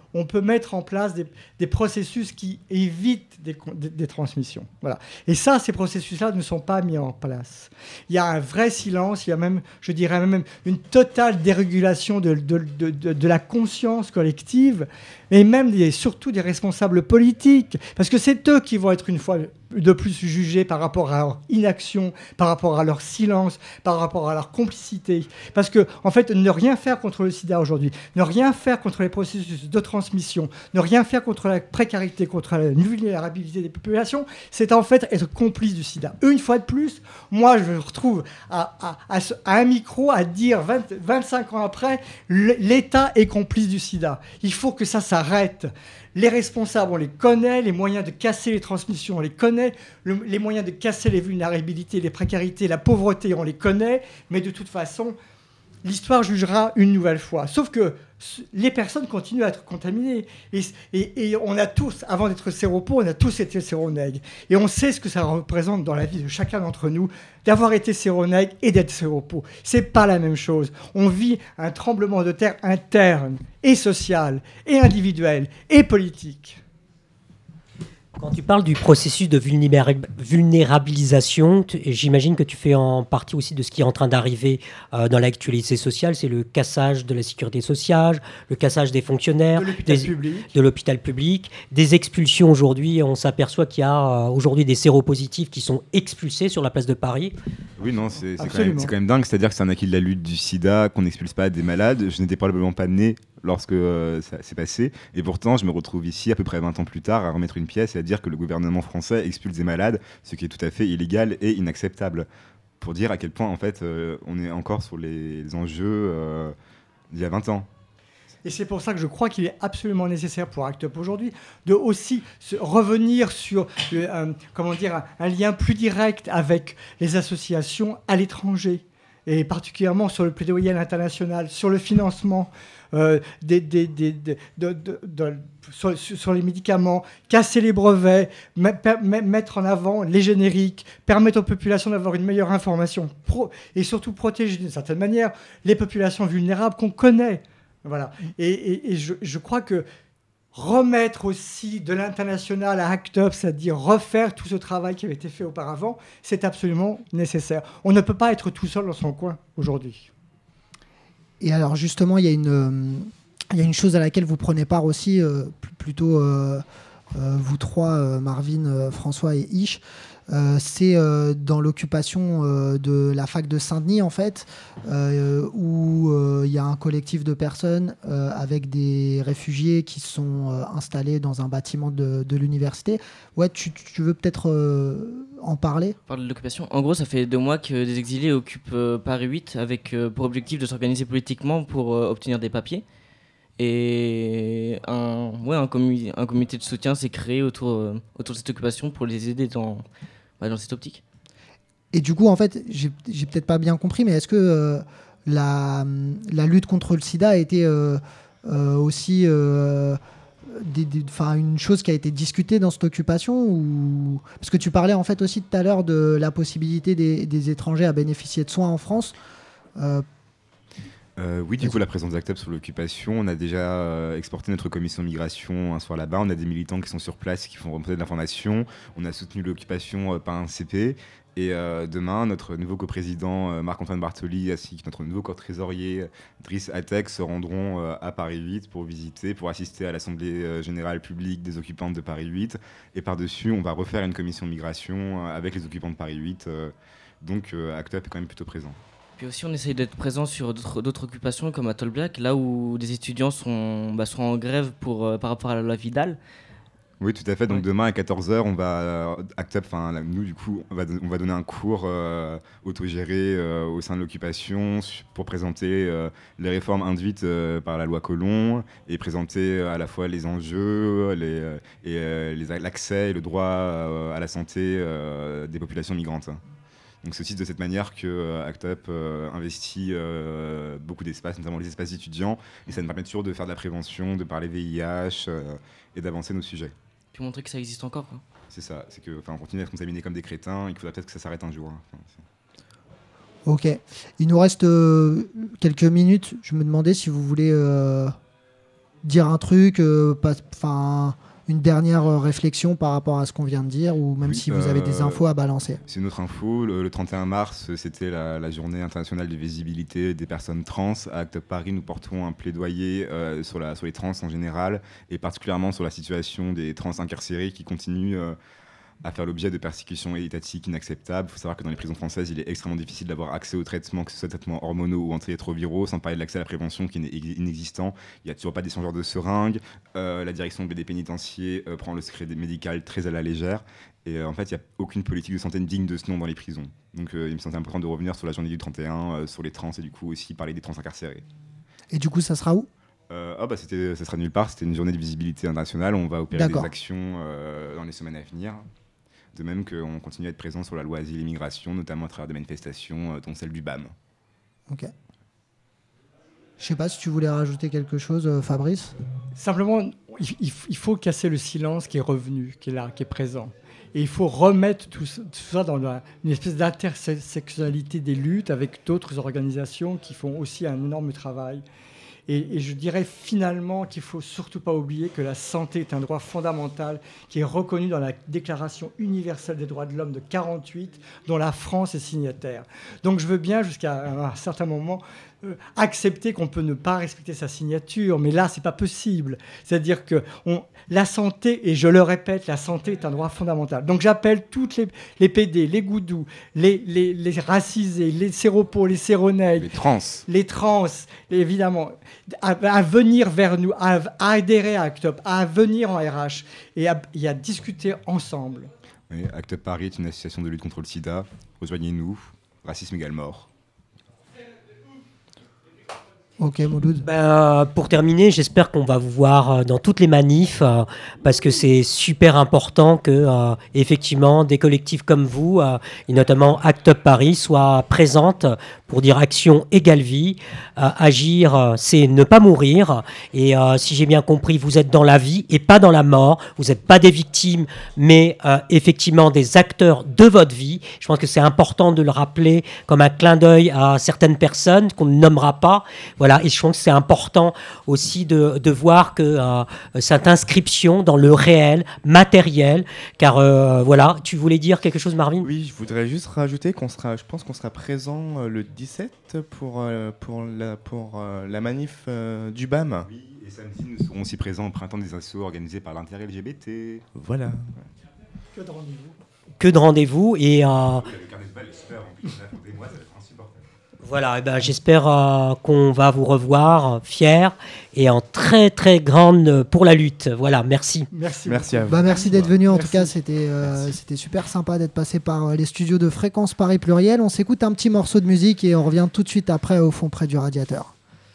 on peut mettre en place des, des processus qui évitent des, des, des transmissions. Voilà. Et ça, ces processus-là ne sont pas mis en place. Il y a un vrai silence, il y a même, je dirais même, une totale dérégulation de, de, de, de, de la conscience collective, et même et surtout des responsables politiques, parce que c'est eux qui vont être une fois de plus jugés par rapport à leur inaction, par rapport à leur silence, par rapport à leur complicité. Parce que, en fait, ne rien faire contre le sida aujourd'hui, ne rien faire contre les processus de transmission, ne rien faire contre la précarité, contre la vulnérabilité des populations, c'est en fait être complice du sida. Une fois de plus, moi, je me retrouve à, à, à, à un micro à dire vingt, vingt-cinq ans après, l'État est complice du sida. Il faut que ça s'arrête. Les responsables, on les connaît, les moyens de casser les transmissions, on les connaît, le, les moyens de casser les vulnérabilités, les précarités, la pauvreté, on les connaît, mais de toute façon, l'histoire jugera une nouvelle fois. Sauf que les personnes continuent à être contaminées. Et, et, et on a tous, avant d'être séropos, on a tous été séronègues. Et on sait ce que ça représente dans la vie de chacun d'entre nous, d'avoir été séronègue et d'être séropos. C'est pas la même chose. On vit un tremblement de terre interne, et social, et individuel, et politique. Quand tu parles du processus de vulnérabilisation, j'imagine que tu fais en partie aussi de ce qui est en train d'arriver euh, dans l'actualité sociale, c'est le cassage de la sécurité sociale, le cassage des fonctionnaires, de l'hôpital, des, public. De l'hôpital public, des expulsions aujourd'hui. On s'aperçoit qu'il y a euh, aujourd'hui des séropositifs qui sont expulsés sur la place de Paris. Oui, non, c'est, c'est, quand même, c'est quand même dingue, c'est-à-dire que c'est un acquis de la lutte du sida, qu'on n'expulse pas des malades. Je n'étais probablement pas né lorsque euh, ça s'est passé, et pourtant je me retrouve ici à peu près vingt ans plus tard à remettre une pièce et à dire que le gouvernement français expulse des malades, ce qui est tout à fait illégal et inacceptable, pour dire à quel point en fait euh, on est encore sur les, les enjeux euh, d'il y a vingt ans. Et c'est pour ça que je crois qu'il est absolument nécessaire pour ACT UP aujourd'hui de aussi se revenir sur euh, comment dire, un, un lien plus direct avec les associations à l'étranger, et particulièrement sur le plaidoyer à l'international, sur le financement euh, des, des, des, des, de, de, de, sur, sur les médicaments, casser les brevets, mettre en avant les génériques, permettre aux populations d'avoir une meilleure information pro, et surtout protéger d'une certaine manière les populations vulnérables qu'on connaît. Voilà. Et, et, et je, je crois que remettre aussi de l'international à ACT UP, c'est-à-dire refaire tout ce travail qui avait été fait auparavant, c'est absolument nécessaire. On ne peut pas être tout seul dans son coin aujourd'hui. Et alors justement, il y a une, euh, il y a une chose à laquelle vous prenez part aussi, euh, plutôt euh, euh, vous trois, euh, Marvin, euh, François et Ish. Euh, c'est euh, dans l'occupation euh, de la fac de Saint-Denis, en fait, euh, où il euh, y a un collectif de personnes euh, avec des réfugiés qui sont euh, installés dans un bâtiment de, de l'université. Ouais, tu, tu veux peut-être euh, en parler ? Parler de l'occupation. En gros, ça fait deux mois que des exilés occupent euh, Paris huit avec euh, pour objectif de s'organiser politiquement pour euh, obtenir des papiers. Et un, ouais, un, commu- un comité de soutien s'est créé autour, euh, autour de cette occupation pour les aider dans... dans cette optique. Et du coup, en fait, j'ai, j'ai peut-être pas bien compris, mais est-ce que euh, la, la lutte contre le sida a été euh, euh, aussi euh, des, des, une chose qui a été discutée dans cette occupation ou... Parce que tu parlais en fait aussi tout à l'heure de la possibilité des, des étrangers à bénéficier de soins en France. Euh, Euh, oui, du coup, la présence d'ACT UP sur l'occupation, on a déjà euh, exporté notre commission migration un soir là-bas. On a des militants qui sont sur place, qui font remonter de l'information. On a soutenu l'occupation euh, par un C P. Et euh, demain, notre nouveau coprésident euh, Marc-Antoine Bartoli, ainsi que notre nouveau co-trésorier Driss Atek se rendront euh, à Paris huit pour visiter, pour assister à l'Assemblée euh, générale publique des occupantes de Paris huit. Et par-dessus, on va refaire une commission migration euh, avec les occupants de Paris huit. Euh, donc, euh, ACT UP est quand même plutôt présent. Puis aussi, on essaye d'être présent sur d'autres, d'autres occupations comme à Tolbiac, là où des étudiants sont, bah, sont en grève pour, euh, par rapport à la loi Vidal. Oui, tout à fait. Donc ouais. Demain à quatorze heures, on va euh, ACT UP, enfin nous du coup, on va, on va donner un cours euh, autogéré euh, au sein de l'occupation pour présenter euh, les réformes induites euh, par la loi Collomb et présenter euh, à la fois les enjeux les, euh, et euh, les, l'accès et le droit euh, à la santé euh, des populations migrantes. Donc c'est aussi de cette manière que euh, ACT UP euh, investit euh, beaucoup d'espaces, notamment les espaces étudiants, et ça nous permet toujours de faire de la prévention, de parler V I H euh, et d'avancer nos sujets. Puis montrer que ça existe encore, quoi. C'est ça, c'est que, enfin, on continue à être contaminés comme des crétins, et qu'il faudra peut-être que ça s'arrête un jour. Hein. Enfin, ok, il nous reste euh, quelques minutes. Je me demandais si vous voulez euh, dire un truc, euh, pas, enfin, une dernière euh, réflexion par rapport à ce qu'on vient de dire, ou même Oui, si vous avez des euh, infos à balancer. C'est une autre info. Le, le trente et un mars, c'était la, la journée internationale de visibilité des personnes trans. À Act Up Paris, nous portons un plaidoyer euh, sur, la, sur les trans en général, et particulièrement sur la situation des trans incarcérés qui continuent euh, à faire l'objet de persécutions étatiques inacceptables. Il faut savoir que dans les prisons françaises, il est extrêmement difficile d'avoir accès aux traitements, que ce soit traitements hormonaux ou antirétroviraux, sans parler de l'accès à la prévention qui est inexistant. Il n'y a toujours pas d'échangeur de seringues. Euh, la direction des pénitentiaires euh, prend le secret médical très à la légère. Et euh, en fait, il n'y a aucune politique de santé digne de ce nom dans les prisons. Donc euh, il me semble important de revenir sur la journée du trente et un, euh, sur les trans, et du coup aussi parler des trans incarcérés. Et du coup, ça sera où ? Euh, oh bah c'était, ça sera nulle part, c'était une journée de visibilité internationale. On va opérer D'accord. des actions euh, dans les semaines à venir. De même qu'on continue à être présent sur la loi asile et immigration, notamment à travers des manifestations, euh, dont celle du B A M. Ok. Je sais pas si tu voulais rajouter quelque chose, euh, Fabrice. Simplement, il, il, il faut casser le silence qui est revenu, qui est là, qui est présent. Et il faut remettre tout, tout ça dans la, une espèce d'intersectionnalité des luttes avec d'autres organisations qui font aussi un énorme travail. Et, et je dirais finalement qu'il ne faut surtout pas oublier que la santé est un droit fondamental qui est reconnu dans la Déclaration universelle des droits de l'homme de quarante-huit, dont la France est signataire. Donc je veux bien, jusqu'à un certain moment, euh, accepter qu'on peut ne pas respecter sa signature, mais là, ce n'est pas possible. C'est-à-dire que on, la santé, et je le répète, la santé est un droit fondamental. Donc j'appelle toutes les, les P D, les goudous, les, les, les racisés, les séropos, les séronèles, les trans, les trans, évidemment, à, à venir vers nous, à, à adhérer à Act Up, à venir en R H et à, et à discuter ensemble. Oui, Act Up Paris est une association de lutte contre le sida. Rejoignez-nous. Racisme égale mort. Ok, Mouloud. Ben, pour terminer, j'espère qu'on va vous voir dans toutes les manifs euh, parce que c'est super important que euh, effectivement des collectifs comme vous euh, et notamment Act Up Paris soient présentes pour dire action égale vie. Euh, agir, euh, c'est ne pas mourir. Et euh, si j'ai bien compris, vous êtes dans la vie et pas dans la mort. Vous n'êtes pas des victimes, mais euh, effectivement des acteurs de votre vie. Je pense que c'est important de le rappeler comme un clin d'œil à certaines personnes qu'on ne nommera pas. Voilà. Et je pense que c'est important aussi de, de voir que euh, cette inscription dans le réel, matériel, car euh, voilà, tu voulais dire quelque chose, Marvin ? Oui, je voudrais juste rajouter qu'on sera, je pense qu'on sera présent euh, le dix-sept pour, euh, pour, la, pour euh, la manif euh, du B A M. Oui, et samedi, nous serons aussi présents au printemps des assos organisés par l'Inter L G B T. Voilà. Que de rendez-vous. Que de rendez-vous et... Euh, Voilà, et ben, j'espère euh, qu'on va vous revoir euh, fiers et en très très grande pour la lutte. Voilà, merci. Merci, merci à vous. Bah, merci d'être venu. En merci. tout cas, c'était euh, c'était super sympa d'être passé par les studios de Fréquence Paris Pluriel. On s'écoute un petit morceau de musique et on revient tout de suite après au fond près du radiateur.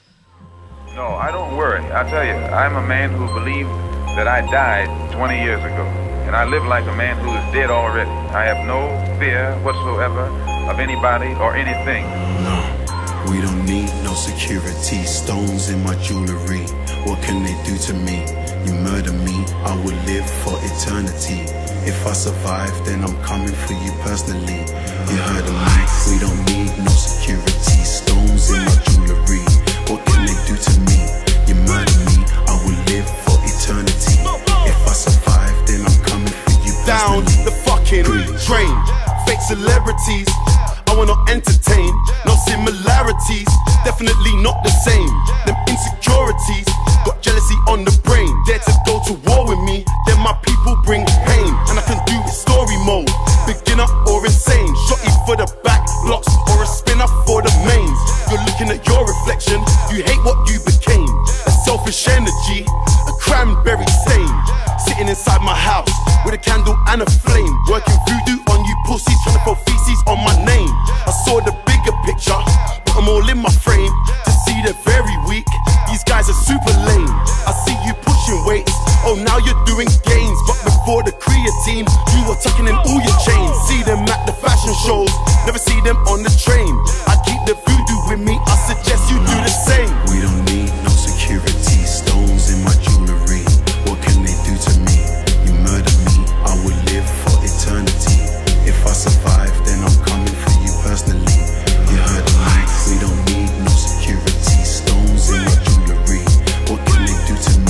No, I don't worry. I tell you, I'm a man who believed that I died twenty years ago. And I live like a man who is dead already. I have no fear whatsoever of anybody or anything. No, we don't need no security. Stones in my jewelry. What can they do to me? You murder me, I will live for eternity. If I survive, then I'm coming for you personally. You heard of me, we don't need no security. Stones in my jewelry. What can they do to me? You murder me, I will live for eternity. If I survive, then I'm coming for you personally. Down the fucking drain. Fake celebrities, I wanna entertain. No similarities, definitely not the same. Them insecurities, got jealousy on the brain. Dare to go to war with me, then my people bring pain. And I can do it story mode, beginner or insane. Shotty for the back blocks, or a spinner for the mains. You're looking at your reflection, you hate what you became. A selfish energy, a cranberry stain. Sitting inside my house, with a candle and a flame. Working voodoo on you pussies, trying to throw feces on my name. I saw the bigger picture, put them all in my frame. To see they're very weak, these guys are super lame. I see you pushing weights, oh now you're doing gains. But before the creatine, you were tucking in all your chains. See them at the fashion shows, never see them on the train. I keep the voodoo with me, I suggest you do the same. We don't need no security, stones in my jewelry. What can they do to me? You murder me, I will live for eternity. If I survive, then I'm coming for you personally. You heard of me, we don't need no security, stones in my jewelry. What can they do to me?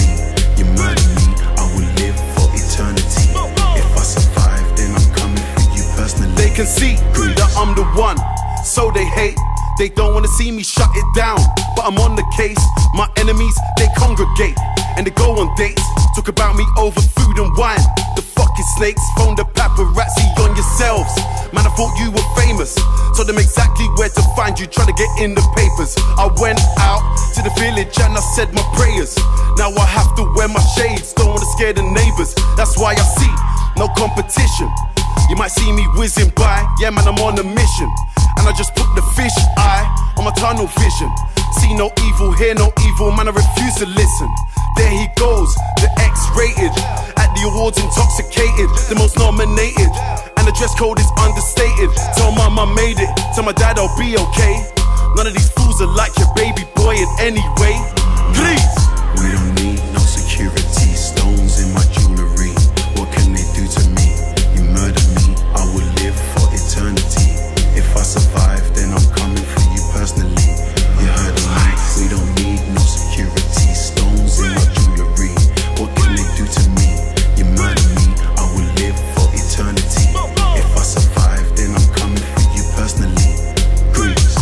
can see that I'm the one, so they hate. They don't wanna see me shut it down, but I'm on the case. My enemies, they congregate and they go on dates. Talk about me over food and wine. The fucking snakes phone the paparazzi on yourselves. Man, I thought you were famous, told them exactly where to find you, try to get in the papers. I went out to the village and I said my prayers. Now I have to wear my shades, don't wanna scare the neighbors. That's why I see no competition. You might see me whizzing by, yeah man, I'm on a mission. And I just put the fish eye on my tunnel vision. See no evil, hear no evil, man I refuse to listen. There he goes, the X-rated. At the awards intoxicated, the most nominated. And the dress code is understated. Tell mom I made it, tell my dad I'll be okay. None of these fools are like your baby boy in any way. Please. We don't need no security, stones in my jewelry. What can they do to me? You murder me, I will live for eternity. If I survive, then I'm coming for you personally. You heard of me, we don't need no security, stones in my jewelry. What can they do to me? You murder me, I will live for eternity. If I survive, then I'm coming for you personally. Please.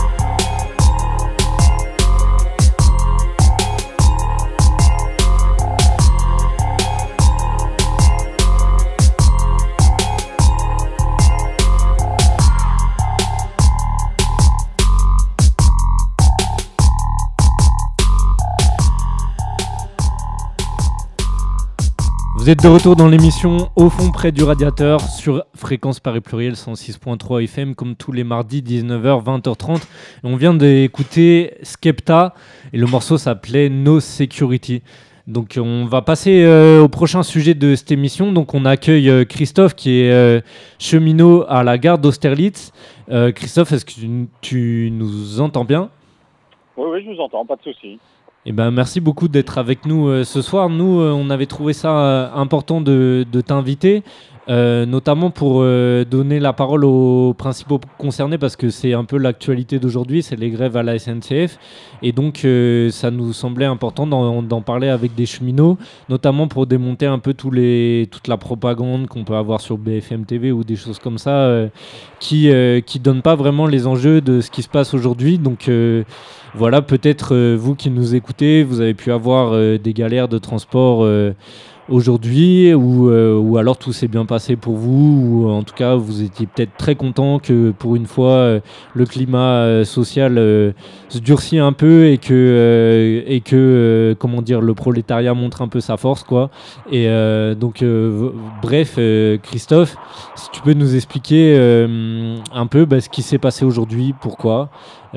Vous êtes de retour dans l'émission Au fond près du radiateur sur Fréquence Paris Pluriel cent six point trois F M comme tous les mardis dix-neuf heures vingt heures trente. Et on vient d'écouter Skepta et le morceau s'appelait No Security. Donc on va passer euh, au prochain sujet de cette émission. Donc on accueille euh, Christophe qui est euh, cheminot à la gare d'Austerlitz. Euh, Christophe, est-ce que tu, tu nous entends bien ? Oui, oui, je vous entends, pas de souci. Eh ben, merci beaucoup d'être avec nous euh, ce soir. Nous, euh, on avait trouvé ça euh, important de, de t'inviter, euh, notamment pour euh, donner la parole aux principaux concernés, parce que c'est un peu l'actualité d'aujourd'hui, c'est les grèves à la S N C F. Et donc, euh, ça nous semblait important d'en, d'en parler avec des cheminots, notamment pour démonter un peu tous les, toute la propagande qu'on peut avoir sur B F M T V ou des choses comme ça, euh, qui ne euh, qui donnent pas vraiment les enjeux de ce qui se passe aujourd'hui. Donc, euh, voilà, peut-être euh, vous qui nous écoutez, vous avez pu avoir euh, des galères de transport euh, aujourd'hui, ou, euh, ou alors tout s'est bien passé pour vous, ou en tout cas vous étiez peut-être très content que pour une fois euh, le climat euh, social euh, se durcit un peu et que, euh, et que euh, comment dire, le prolétariat montre un peu sa force, quoi. Et euh, donc euh, v- bref, euh, Christophe, si tu peux nous expliquer euh, un peu bah, ce qui s'est passé aujourd'hui, pourquoi.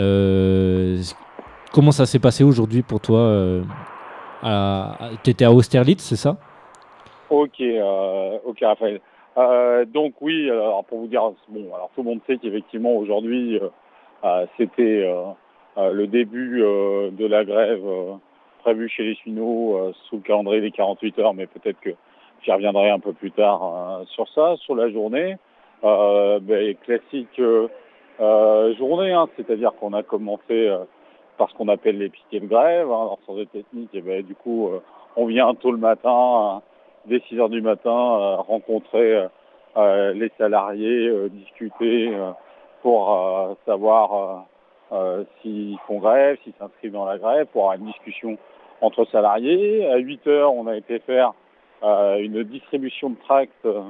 Euh, Comment ça s'est passé aujourd'hui pour toi euh, à... T'étais à Austerlitz, c'est ça ? Ok, euh, ok Raphaël. Euh, donc oui, alors pour vous dire, bon, alors tout le monde sait qu'effectivement aujourd'hui euh, euh, c'était euh, euh, le début euh, de la grève euh, prévue chez les cheminots euh, sous le calendrier des quarante-huit heures, mais peut-être que j'y reviendrai un peu plus tard euh, sur ça, sur la journée. Euh, ben, classique euh, euh, journée, hein, c'est-à-dire qu'on a commencé euh, par ce qu'on appelle les piquets de grève, hein, alors sans être technique, et ben, du coup euh, on vient tôt le matin, euh, dès six heures du matin, euh, rencontrer euh, euh, les salariés, euh, discuter euh, pour euh, savoir euh, euh, s'ils font grève, s'ils s'inscrivent dans la grève, pour avoir une discussion entre salariés. À huit heures, on a été faire euh, une distribution de tracts euh,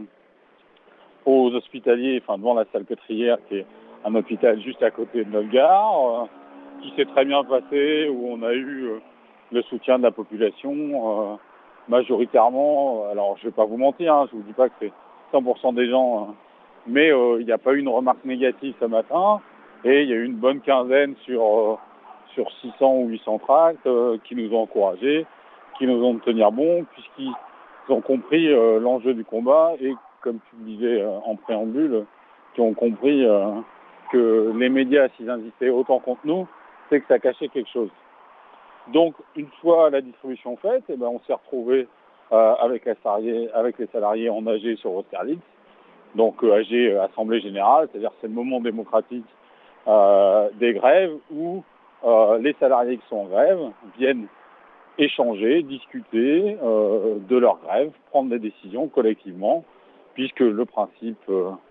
aux hospitaliers, enfin devant la salle Pétrière, qui est un hôpital juste à côté de notre gare, euh, qui s'est très bien passé, où on a eu euh, le soutien de la population, euh, majoritairement. Alors je vais pas vous mentir, hein, je vous dis pas que c'est cent pour cent des gens, hein, mais il euh, n'y a pas eu une remarque négative ce matin, et il y a eu une bonne quinzaine sur, euh, sur six cents ou huit cents tracts euh, qui nous ont encouragés, qui nous ont de tenir bon, puisqu'ils ont compris euh, l'enjeu du combat, et comme tu le disais euh, en préambule, qui ont compris euh, que les médias, s'ils insistaient autant contre nous, c'est que ça cachait quelque chose. Donc, une fois la distribution faite, eh ben, on s'est retrouvé euh, avec, la salarié, avec les salariés en A G sur Austerlitz. Donc, euh, A G, euh, Assemblée Générale, c'est-à-dire c'est le moment démocratique euh, des grèves où euh, les salariés qui sont en grève viennent échanger, discuter euh, de leur grève, prendre des décisions collectivement, puisque le principe euh,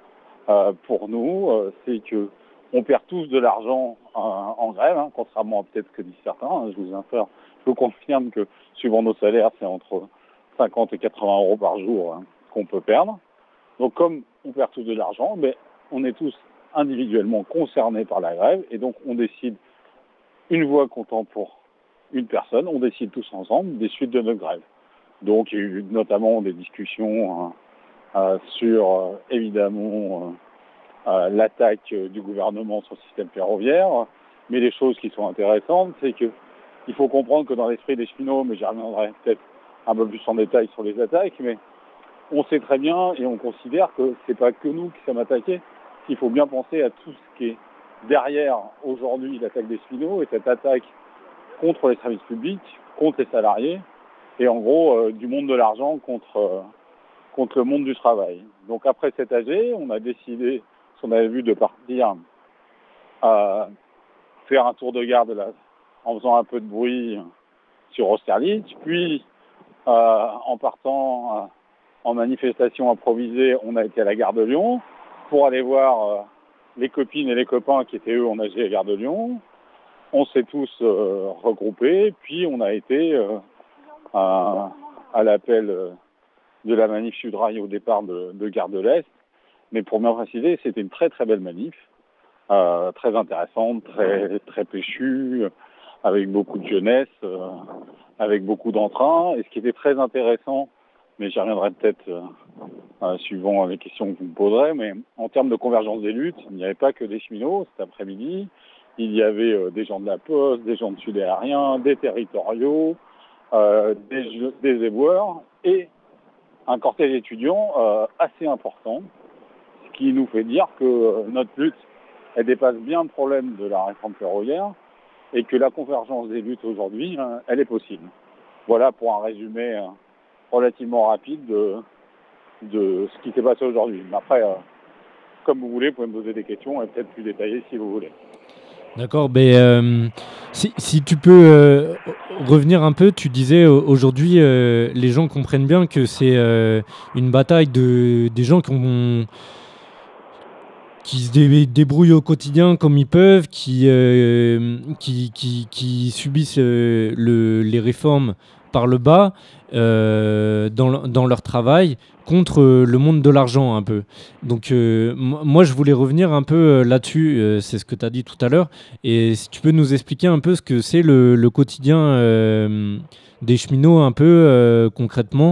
euh, pour nous, euh, c'est que on perd tous de l'argent euh, en grève, hein, contrairement à peut-être ce que disent certains. Hein, je vous informe, je vous confirme que suivant nos salaires, c'est entre cinquante et quatre-vingts euros par jour hein, qu'on peut perdre. Donc comme on perd tous de l'argent, mais on est tous individuellement concernés par la grève et donc on décide une voix comptant pour une personne, on décide tous ensemble des suites de notre grève. Donc il y a eu notamment des discussions hein, euh, sur euh, évidemment euh, euh, l'attaque du gouvernement sur le système ferroviaire, mais les choses qui sont intéressantes, c'est que il faut comprendre que dans l'esprit des cheminots, mais j'y reviendrai peut-être un peu plus en détail sur les attaques, mais on sait très bien et on considère que c'est pas que nous qui sommes attaqués, qu'il faut bien penser à tout ce qui est derrière aujourd'hui l'attaque des cheminots et cette attaque contre les services publics, contre les salariés et en gros euh, du monde de l'argent contre, euh, contre le monde du travail. Donc après cet A G, on a décidé, si on avait vu de partir euh, faire un tour de garde là, en faisant un peu de bruit sur Austerlitz, puis euh, en partant euh, en manifestation improvisée, on a été à la gare de Lyon pour aller voir euh, les copines et les copains qui étaient eux en A G à la gare de Lyon. On s'est tous euh, regroupés, puis on a été euh, à, à l'appel euh, de la manif Sudrail au départ de, de Gare de l'Est. Mais pour bien préciser, c'était une très très belle manif, euh, très intéressante, très très péchue, avec beaucoup de jeunesse, euh, avec beaucoup d'entrain. Et ce qui était très intéressant, mais j'y reviendrai peut-être euh, euh, suivant les questions que vous me poserez, mais en termes de convergence des luttes, il n'y avait pas que des cheminots cet après-midi. Il y avait euh, des gens de la Poste, des gens de Sud Aérien, des territoriaux, euh, des, des éboueurs et un cortège étudiant euh, assez important, ce qui nous fait dire que euh, notre lutte, elle dépasse bien le problème de la réforme ferroviaire et que la convergence des luttes aujourd'hui, hein, elle est possible. Voilà pour un résumé euh, relativement rapide de, de ce qui s'est passé aujourd'hui. Mais après, euh, comme vous voulez, vous pouvez me poser des questions et peut-être plus détaillées si vous voulez. D'accord, mais euh, si, si tu peux euh, revenir un peu, tu disais euh, aujourd'hui euh, les gens comprennent bien que c'est euh, une bataille de, des gens qui, ont, qui se dé- débrouillent au quotidien comme ils peuvent, qui, euh, qui, qui, qui subissent euh, le, les réformes par le bas euh, dans, le- dans leur travail contre euh, le monde de l'argent un peu. Donc euh, m- moi je voulais revenir un peu euh, là-dessus, euh, c'est ce que tu as dit tout à l'heure, et si tu peux nous expliquer un peu ce que c'est le, le quotidien euh, des cheminots un peu euh, concrètement.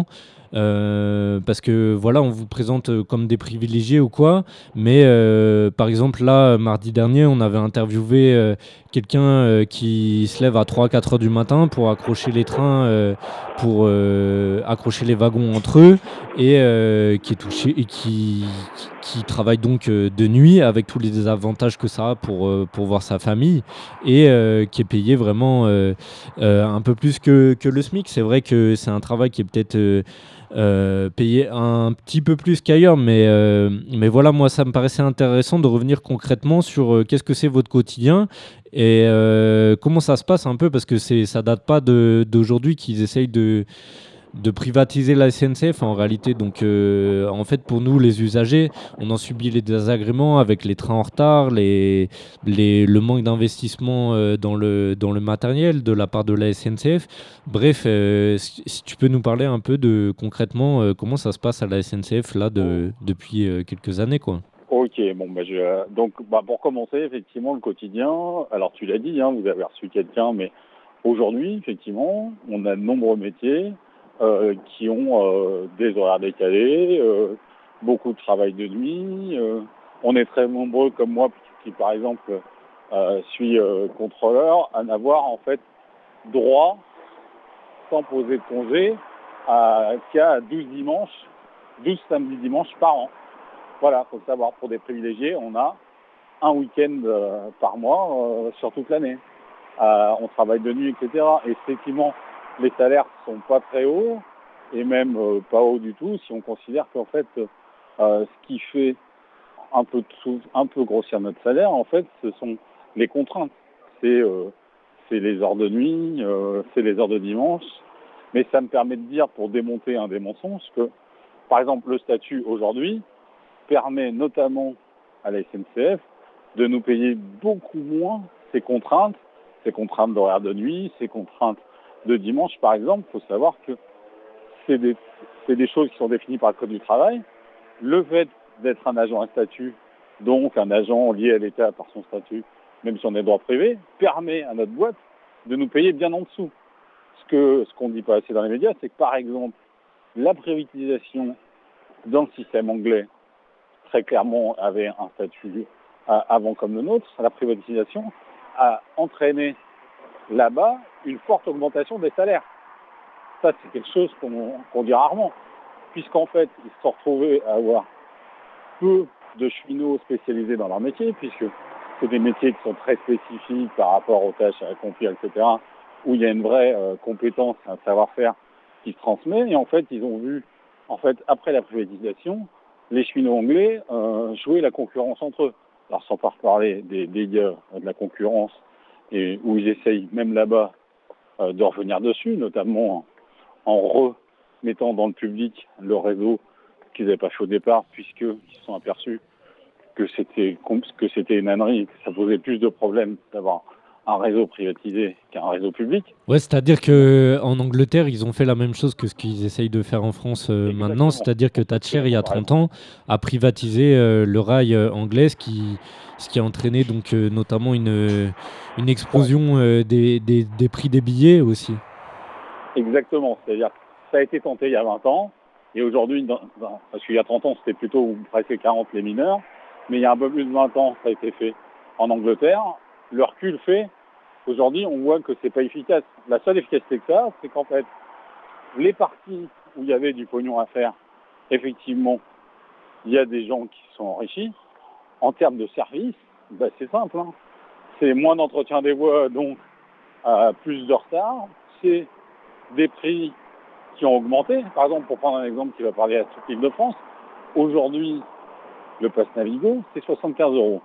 Euh, parce que voilà, on vous présente euh, comme des privilégiés ou quoi, mais euh, par exemple là, mardi dernier, on avait interviewé euh, quelqu'un euh, qui se lève à trois à quatre heures du matin pour accrocher les trains, euh, pour euh, accrocher les wagons entre eux, et euh, qui est touché et qui, qui travaille donc euh, de nuit avec tous les désavantages que ça a pour, euh, pour voir sa famille, et euh, qui est payé vraiment euh, euh, un peu plus que, que le SMIC. C'est vrai que c'est un travail qui est peut-être euh, euh, payé un petit peu plus qu'ailleurs, mais, euh, mais voilà, moi ça me paraissait intéressant de revenir concrètement sur euh, qu'est-ce que c'est votre quotidien et euh, comment ça se passe un peu, parce que c'est, ça date pas de, d'aujourd'hui qu'ils essayent de, de privatiser la S N C F en réalité. Donc euh, en fait pour nous les usagers, on en subit les désagréments avec les trains en retard, les, les, le manque d'investissement euh, dans, le, dans le matériel de la part de la S N C F. Bref, euh, si, si tu peux nous parler un peu de concrètement euh, comment ça se passe à la S N C F là de, depuis euh, quelques années quoi. Ok, bon, bah, je, donc bah, pour commencer, effectivement, le quotidien, alors tu l'as dit, hein, vous avez reçu quelqu'un, mais aujourd'hui, effectivement, on a de nombreux métiers euh, qui ont euh, des horaires décalés, euh, beaucoup de travail de nuit, euh, on est très nombreux, comme moi, qui par exemple euh, suis euh, contrôleur, à n'avoir en fait droit, sans poser de congé, à, qu'à douze dimanches, douze samedis dimanches par an. Voilà, il faut le savoir, pour des privilégiés, on a un week-end euh, par mois euh, sur toute l'année. Euh, on travaille de nuit, et cetera. Et effectivement, les salaires sont pas très hauts, et même euh, pas hauts du tout, si on considère qu'en fait, euh, ce qui fait un peu, tout, un peu grossir notre salaire, en fait, ce sont les contraintes. C'est, euh, c'est les heures de nuit, euh, c'est les heures de dimanche. Mais ça me permet de dire, pour démonter un des mensonges, que, par exemple, le statut aujourd'hui permet notamment à la S N C F de nous payer beaucoup moins ces contraintes, ces contraintes d'horaire de nuit, ces contraintes de dimanche par exemple. Il faut savoir que c'est des, c'est des choses qui sont définies par le Code du travail. Le fait d'être un agent à statut, donc un agent lié à l'État par son statut, même si on est droit privé, permet à notre boîte de nous payer bien en dessous. Ce que ce qu'on ne dit pas assez dans les médias, c'est que par exemple, la privatisation dans le système anglais, très clairement, avait un statut euh, avant comme le nôtre. La privatisation a entraîné là-bas une forte augmentation des salaires. Ça, c'est quelque chose qu'on, qu'on dit rarement, puisqu'en fait, ils se sont retrouvés à avoir peu de cheminots spécialisés dans leur métier, puisque c'est des métiers qui sont très spécifiques par rapport aux tâches à accomplir, et cetera, où il y a une vraie euh, compétence, un savoir-faire qui se transmet. Et en fait, ils ont vu, en fait, après la privatisation, les cheminots anglais euh, jouer la concurrence entre eux. Alors, sans pas reparler des dégâts de la concurrence, et où ils essayent, même là-bas, euh, de revenir dessus, notamment en, en remettant dans le public le réseau qu'ils n'avaient pas fait au départ, puisqu'ils se sont aperçus que c'était, que c'était une ânerie, que ça posait plus de problèmes d'avoir un réseau privatisé qu'un réseau public. Ouais, c'est-à-dire qu'en Angleterre, ils ont fait la même chose que ce qu'ils essayent de faire en France euh, maintenant, c'est-à-dire que Thatcher, il y a trente ans, a privatisé euh, le rail euh, anglais, ce qui, ce qui a entraîné donc, euh, notamment une, une explosion euh, des, des, des prix des billets aussi. Exactement, c'est-à-dire que ça a été tenté il y a vingt ans, et aujourd'hui, dans, dans, parce qu'il y a trente ans, c'était plutôt presque quarante les mineurs, mais il y a un peu plus de vingt ans, ça a été fait en Angleterre. Le recul fait, aujourd'hui, on voit que c'est pas efficace. La seule efficacité que ça, c'est qu'en fait, les parties où il y avait du pognon à faire, effectivement, il y a des gens qui sont enrichis. En termes de services, bah, c'est simple. Hein. C'est moins d'entretien des voies, donc euh, plus de retard. C'est des prix qui ont augmenté. Par exemple, pour prendre un exemple qui va parler à toute l'île de France, aujourd'hui, le pass Navigo, c'est soixante-quinze euros.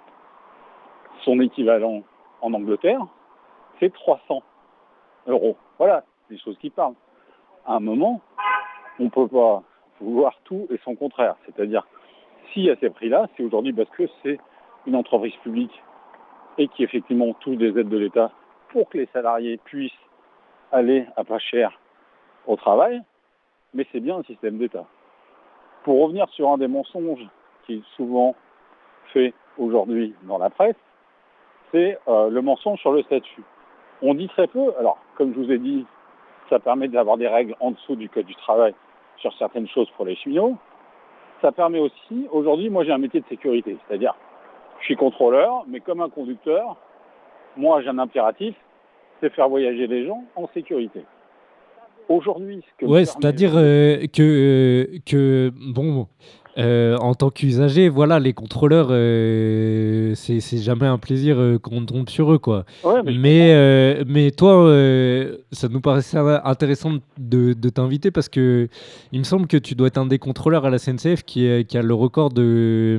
Son équivalent en Angleterre, c'est trois cents euros. Voilà, des choses qui parlent. À un moment, on ne peut pas vouloir tout et son contraire. C'est-à-dire, s'il y a ces prix-là, c'est aujourd'hui parce que c'est une entreprise publique et qui effectivement touche des aides de l'État pour que les salariés puissent aller à pas cher au travail, mais c'est bien un système d'État. Pour revenir sur un des mensonges qui est souvent fait aujourd'hui dans la presse, c'est euh, le mensonge sur le statut. On dit très peu, alors comme je vous ai dit, ça permet d'avoir des règles en dessous du Code du travail sur certaines choses pour les cheminots. Ça permet aussi, aujourd'hui, moi j'ai un métier de sécurité, c'est-à-dire je suis contrôleur, mais comme un conducteur, moi j'ai un impératif, c'est faire voyager les gens en sécurité. Aujourd'hui, ce que ouais, c'est-à-dire euh, que, euh, que bon, euh, en tant qu'usager, voilà, les contrôleurs, euh, c'est, c'est jamais un plaisir euh, qu'on tombe sur eux, quoi. Ouais, mais mais, euh, mais toi, euh, ça nous paraissait intéressant de, de t'inviter parce que il me semble que tu dois être un des contrôleurs à la S N C F qui, est, qui a le record de,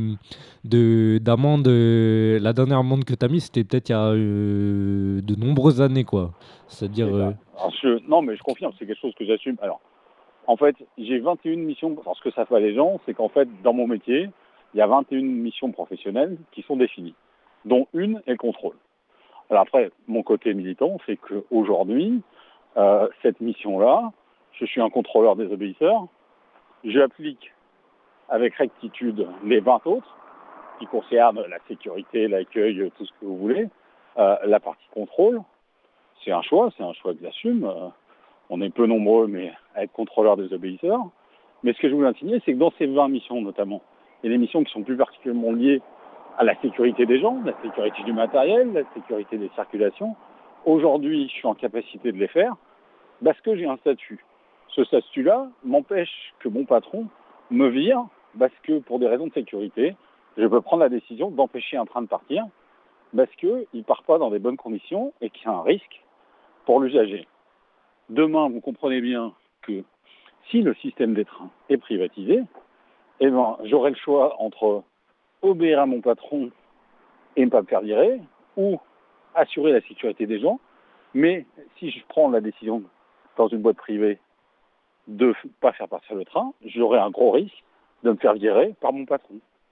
de d'amende. La dernière amende que tu as mise, c'était peut-être il y a euh, de nombreuses années, quoi. C'est-à-dire. Euh... Alors, je, non, mais je confirme, c'est quelque chose que j'assume. Alors, en fait, j'ai vingt et une missions. Alors, ce que ça fait à les gens, c'est qu'en fait, dans mon métier, il y a vingt et une missions professionnelles qui sont définies, dont une est le contrôle. Alors après, mon côté militant, c'est qu'aujourd'hui, euh, cette mission-là, je suis un contrôleur désobéisseur. J'applique avec rectitude les vingt autres, qui concernent la sécurité, l'accueil, tout ce que vous voulez. Euh, la partie contrôle, c'est un choix, c'est un choix que j'assume. Euh, on est peu nombreux, mais à être contrôleur désobéisseur. Mais ce que je voulais insigner, c'est que dans ces vingt missions notamment, il y a des missions qui sont plus particulièrement liées à la sécurité des gens, la sécurité du matériel, la sécurité des circulations. Aujourd'hui, je suis en capacité de les faire parce que j'ai un statut. Ce statut-là m'empêche que mon patron me vire parce que pour des raisons de sécurité, je peux prendre la décision d'empêcher un train de partir parce qu'il ne part pas dans des bonnes conditions et qu'il y a un risque pour l'usager. Demain, vous comprenez bien que si le système des trains est privatisé, eh ben, j'aurai le choix entre obéir à mon patron et ne pas me faire virer, ou assurer la sécurité des gens. Mais si je prends la décision dans une boîte privée de ne pas faire partir le train, j'aurai un gros risque de me faire virer par mon patron.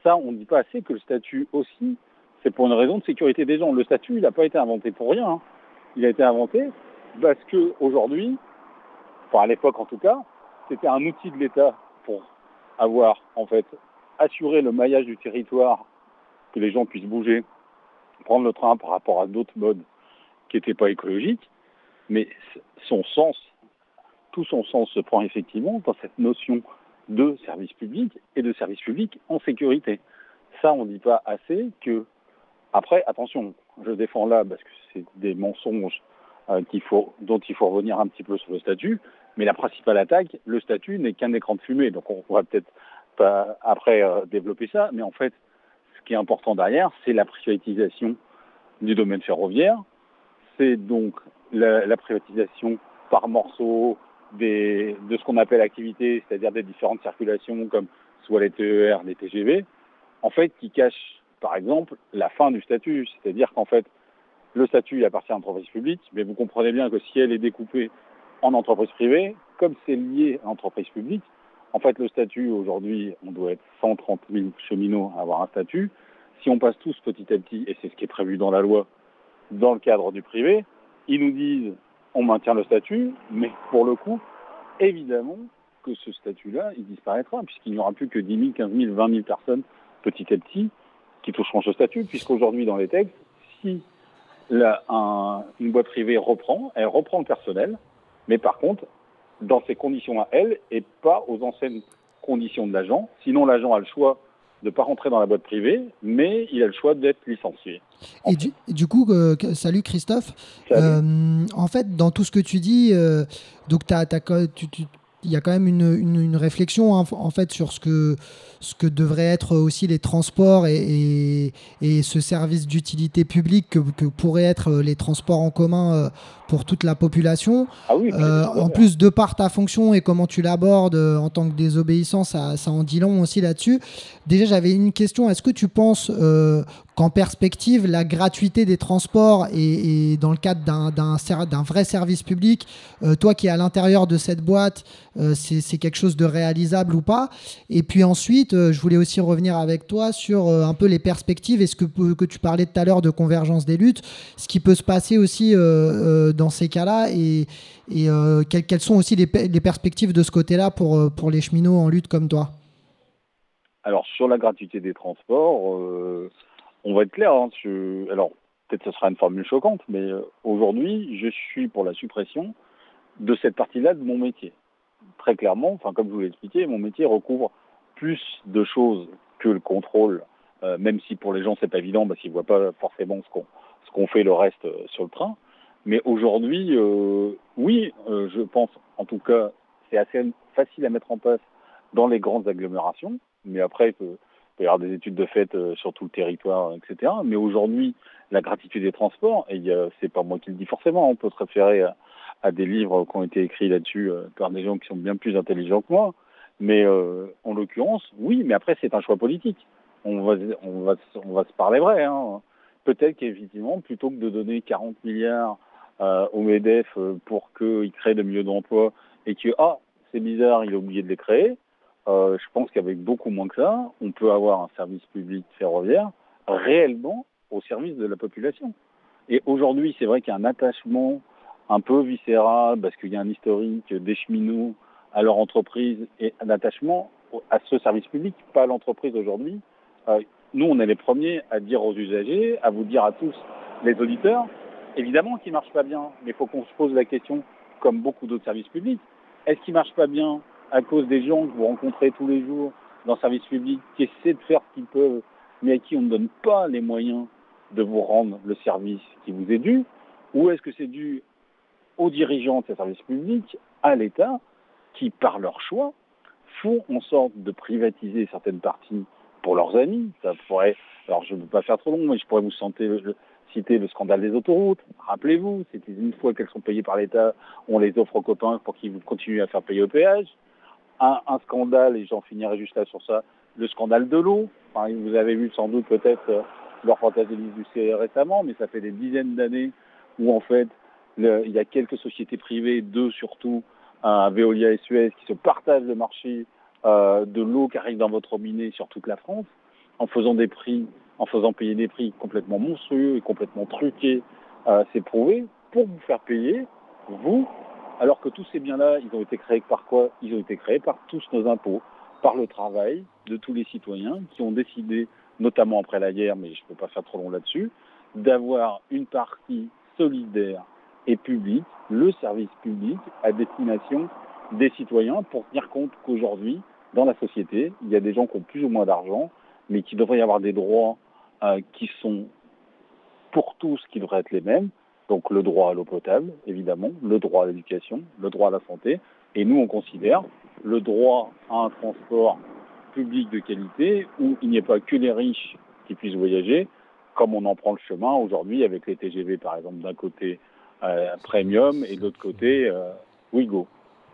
Ça, on ne dit pas assez que le statut aussi, c'est pour une raison de sécurité des gens. Le statut, il n'a pas été inventé pour rien. Hein. Il a été inventé parce qu'aujourd'hui, enfin à l'époque en tout cas, c'était un outil de l'État pour avoir, en fait, assuré le maillage du territoire, que les gens puissent bouger, prendre le train par rapport à d'autres modes qui n'étaient pas écologiques. Mais son sens, tout son sens se prend effectivement dans cette notion de service public et de service public en sécurité. Ça, on ne dit pas assez que... Après, attention, je défends là parce que c'est des mensonges euh, qu'il faut, dont il faut revenir un petit peu sur le statut, mais la principale attaque, le statut n'est qu'un écran de fumée, donc on va peut-être pas après euh, développer ça, mais en fait, ce qui est important derrière, c'est la privatisation du domaine ferroviaire, c'est donc la, la privatisation par morceaux des, de ce qu'on appelle activité, c'est-à-dire des différentes circulations comme soit les T E R, les T G V, en fait, qui cachent, par exemple, la fin du statut. C'est-à-dire qu'en fait, le statut il appartient à l'entreprise publique, mais vous comprenez bien que si elle est découpée en entreprise privée, comme c'est lié à l'entreprise publique, en fait, le statut, aujourd'hui, on doit être cent trente mille cheminots à avoir un statut. Si on passe tous petit à petit, et c'est ce qui est prévu dans la loi, dans le cadre du privé, ils nous disent on maintient le statut, mais pour le coup, évidemment que ce statut-là, il disparaîtra, puisqu'il n'y aura plus que dix mille, quinze mille, vingt mille personnes, petit à petit, qui toucheront ce statut, puisqu'aujourd'hui, dans les textes, si la, un, une boîte privée reprend, elle reprend le personnel, mais par contre, dans ses conditions à elle, et pas aux anciennes conditions de l'agent. Sinon, l'agent a le choix de ne pas rentrer dans la boîte privée, mais il a le choix d'être licencié. Et du, du coup, euh, salut Christophe. Salut. Euh, en fait, dans tout ce que tu dis, euh, donc t'as, t'as, tu, tu, il y a quand même une, une, une réflexion hein, en fait sur ce que, ce que devraient être aussi les transports et, et, et ce service d'utilité publique que, que pourraient être les transports en commun euh, pour toute la population. Ah oui, euh, en plus, de par ta fonction et comment tu l'abordes euh, en tant que désobéissant, ça, ça en dit long aussi là-dessus. Déjà, j'avais une question. Est-ce que tu penses euh, qu'en perspective, la gratuité des transports et, et dans le cadre d'un, d'un, d'un vrai service public, euh, toi qui es à l'intérieur de cette boîte, euh, c'est, c'est quelque chose de réalisable ou pas? Et puis ensuite, euh, je voulais aussi revenir avec toi sur euh, un peu les perspectives et ce que, que tu parlais tout à l'heure de convergence des luttes, ce qui peut se passer aussi euh, euh, dans ces cas-là et, et euh, quelles, quelles sont aussi les, les perspectives de ce côté-là pour, pour les cheminots en lutte comme toi? Alors, sur la gratuité des transports, euh, on va être clair. Hein, je, alors, peut-être que ce sera une formule choquante, mais euh, aujourd'hui, je suis pour la suppression de cette partie-là de mon métier. Très clairement, enfin, comme je vous l'ai expliqué, mon métier recouvre plus de choses que le contrôle, euh, même si pour les gens, c'est pas évident, parce qu'ils voient pas forcément ce qu'on, ce qu'on fait le reste euh, sur le train. Mais aujourd'hui, euh, oui, euh, je pense, en tout cas, c'est assez facile à mettre en place dans les grandes agglomérations. Mais après, il peut, il peut y avoir des études de fait euh, sur tout le territoire, et cetera. Mais aujourd'hui, la gratuité des transports, et euh, c'est pas moi qui le dis forcément, on peut se référer à, à des livres qui ont été écrits là-dessus euh, par des gens qui sont bien plus intelligents que moi. Mais euh, en l'occurrence, oui, mais après, c'est un choix politique. On va, on va, on va se parler vrai. Hein. Peut-être qu'effectivement, plutôt que de donner quarante milliards euh, au MEDEF euh, pour qu'il crée de milieux d'emploi et que, ah, c'est bizarre, il a oublié de les créer, Euh, je pense qu'avec beaucoup moins que ça, on peut avoir un service public ferroviaire réellement au service de la population. Et aujourd'hui, c'est vrai qu'il y a un attachement un peu viscéral, parce qu'il y a un historique des cheminots à leur entreprise et un attachement à ce service public, pas à l'entreprise aujourd'hui. Euh, nous, on est les premiers à dire aux usagers, à vous dire à tous les auditeurs, évidemment qu'il ne marche pas bien, mais il faut qu'on se pose la question, comme beaucoup d'autres services publics, est-ce qu'il ne marche pas bien à cause des gens que vous rencontrez tous les jours dans le service public, qui essaient de faire ce qu'ils peuvent, mais à qui on ne donne pas les moyens de vous rendre le service qui vous est dû? Ou est-ce que c'est dû aux dirigeants de ces services publics, à l'État, qui, par leur choix, font en sorte de privatiser certaines parties pour leurs amis? Ça pourrait, alors je ne veux pas faire trop long, mais je pourrais vous citer le, citer le scandale des autoroutes. Rappelez-vous, c'était une fois qu'elles sont payées par l'État, on les offre aux copains pour qu'ils continuent à faire payer au péage. Un, un scandale, et j'en finirai juste là sur ça, le scandale de l'eau. Enfin, vous avez vu sans doute peut-être euh, leur fantasme du C E récemment, mais ça fait des dizaines d'années où en fait le, il y a quelques sociétés privées, deux surtout, euh, Veolia et Suez, qui se partagent le marché euh, de l'eau qui arrive dans votre robinet sur toute la France. en faisant des prix, en faisant payer des prix complètement monstrueux et complètement truqués, euh, c'est prouvé, pour vous faire payer, vous, alors que tous ces biens-là, ils ont été créés par quoi? Ils ont été créés par tous nos impôts, par le travail de tous les citoyens qui ont décidé, notamment après la guerre, mais je ne peux pas faire trop long là-dessus, d'avoir une partie solidaire et publique, le service public à destination des citoyens pour tenir compte qu'aujourd'hui, dans la société, il y a des gens qui ont plus ou moins d'argent, mais qui devraient y avoir des droits euh, qui sont pour tous, qui devraient être les mêmes. Donc le droit à l'eau potable, évidemment, le droit à l'éducation, le droit à la santé. Et nous, on considère le droit à un transport public de qualité où il n'y ait pas que les riches qui puissent voyager, comme on en prend le chemin aujourd'hui avec les T G V, par exemple, d'un côté euh, Premium et de l'autre côté euh, Ouigo.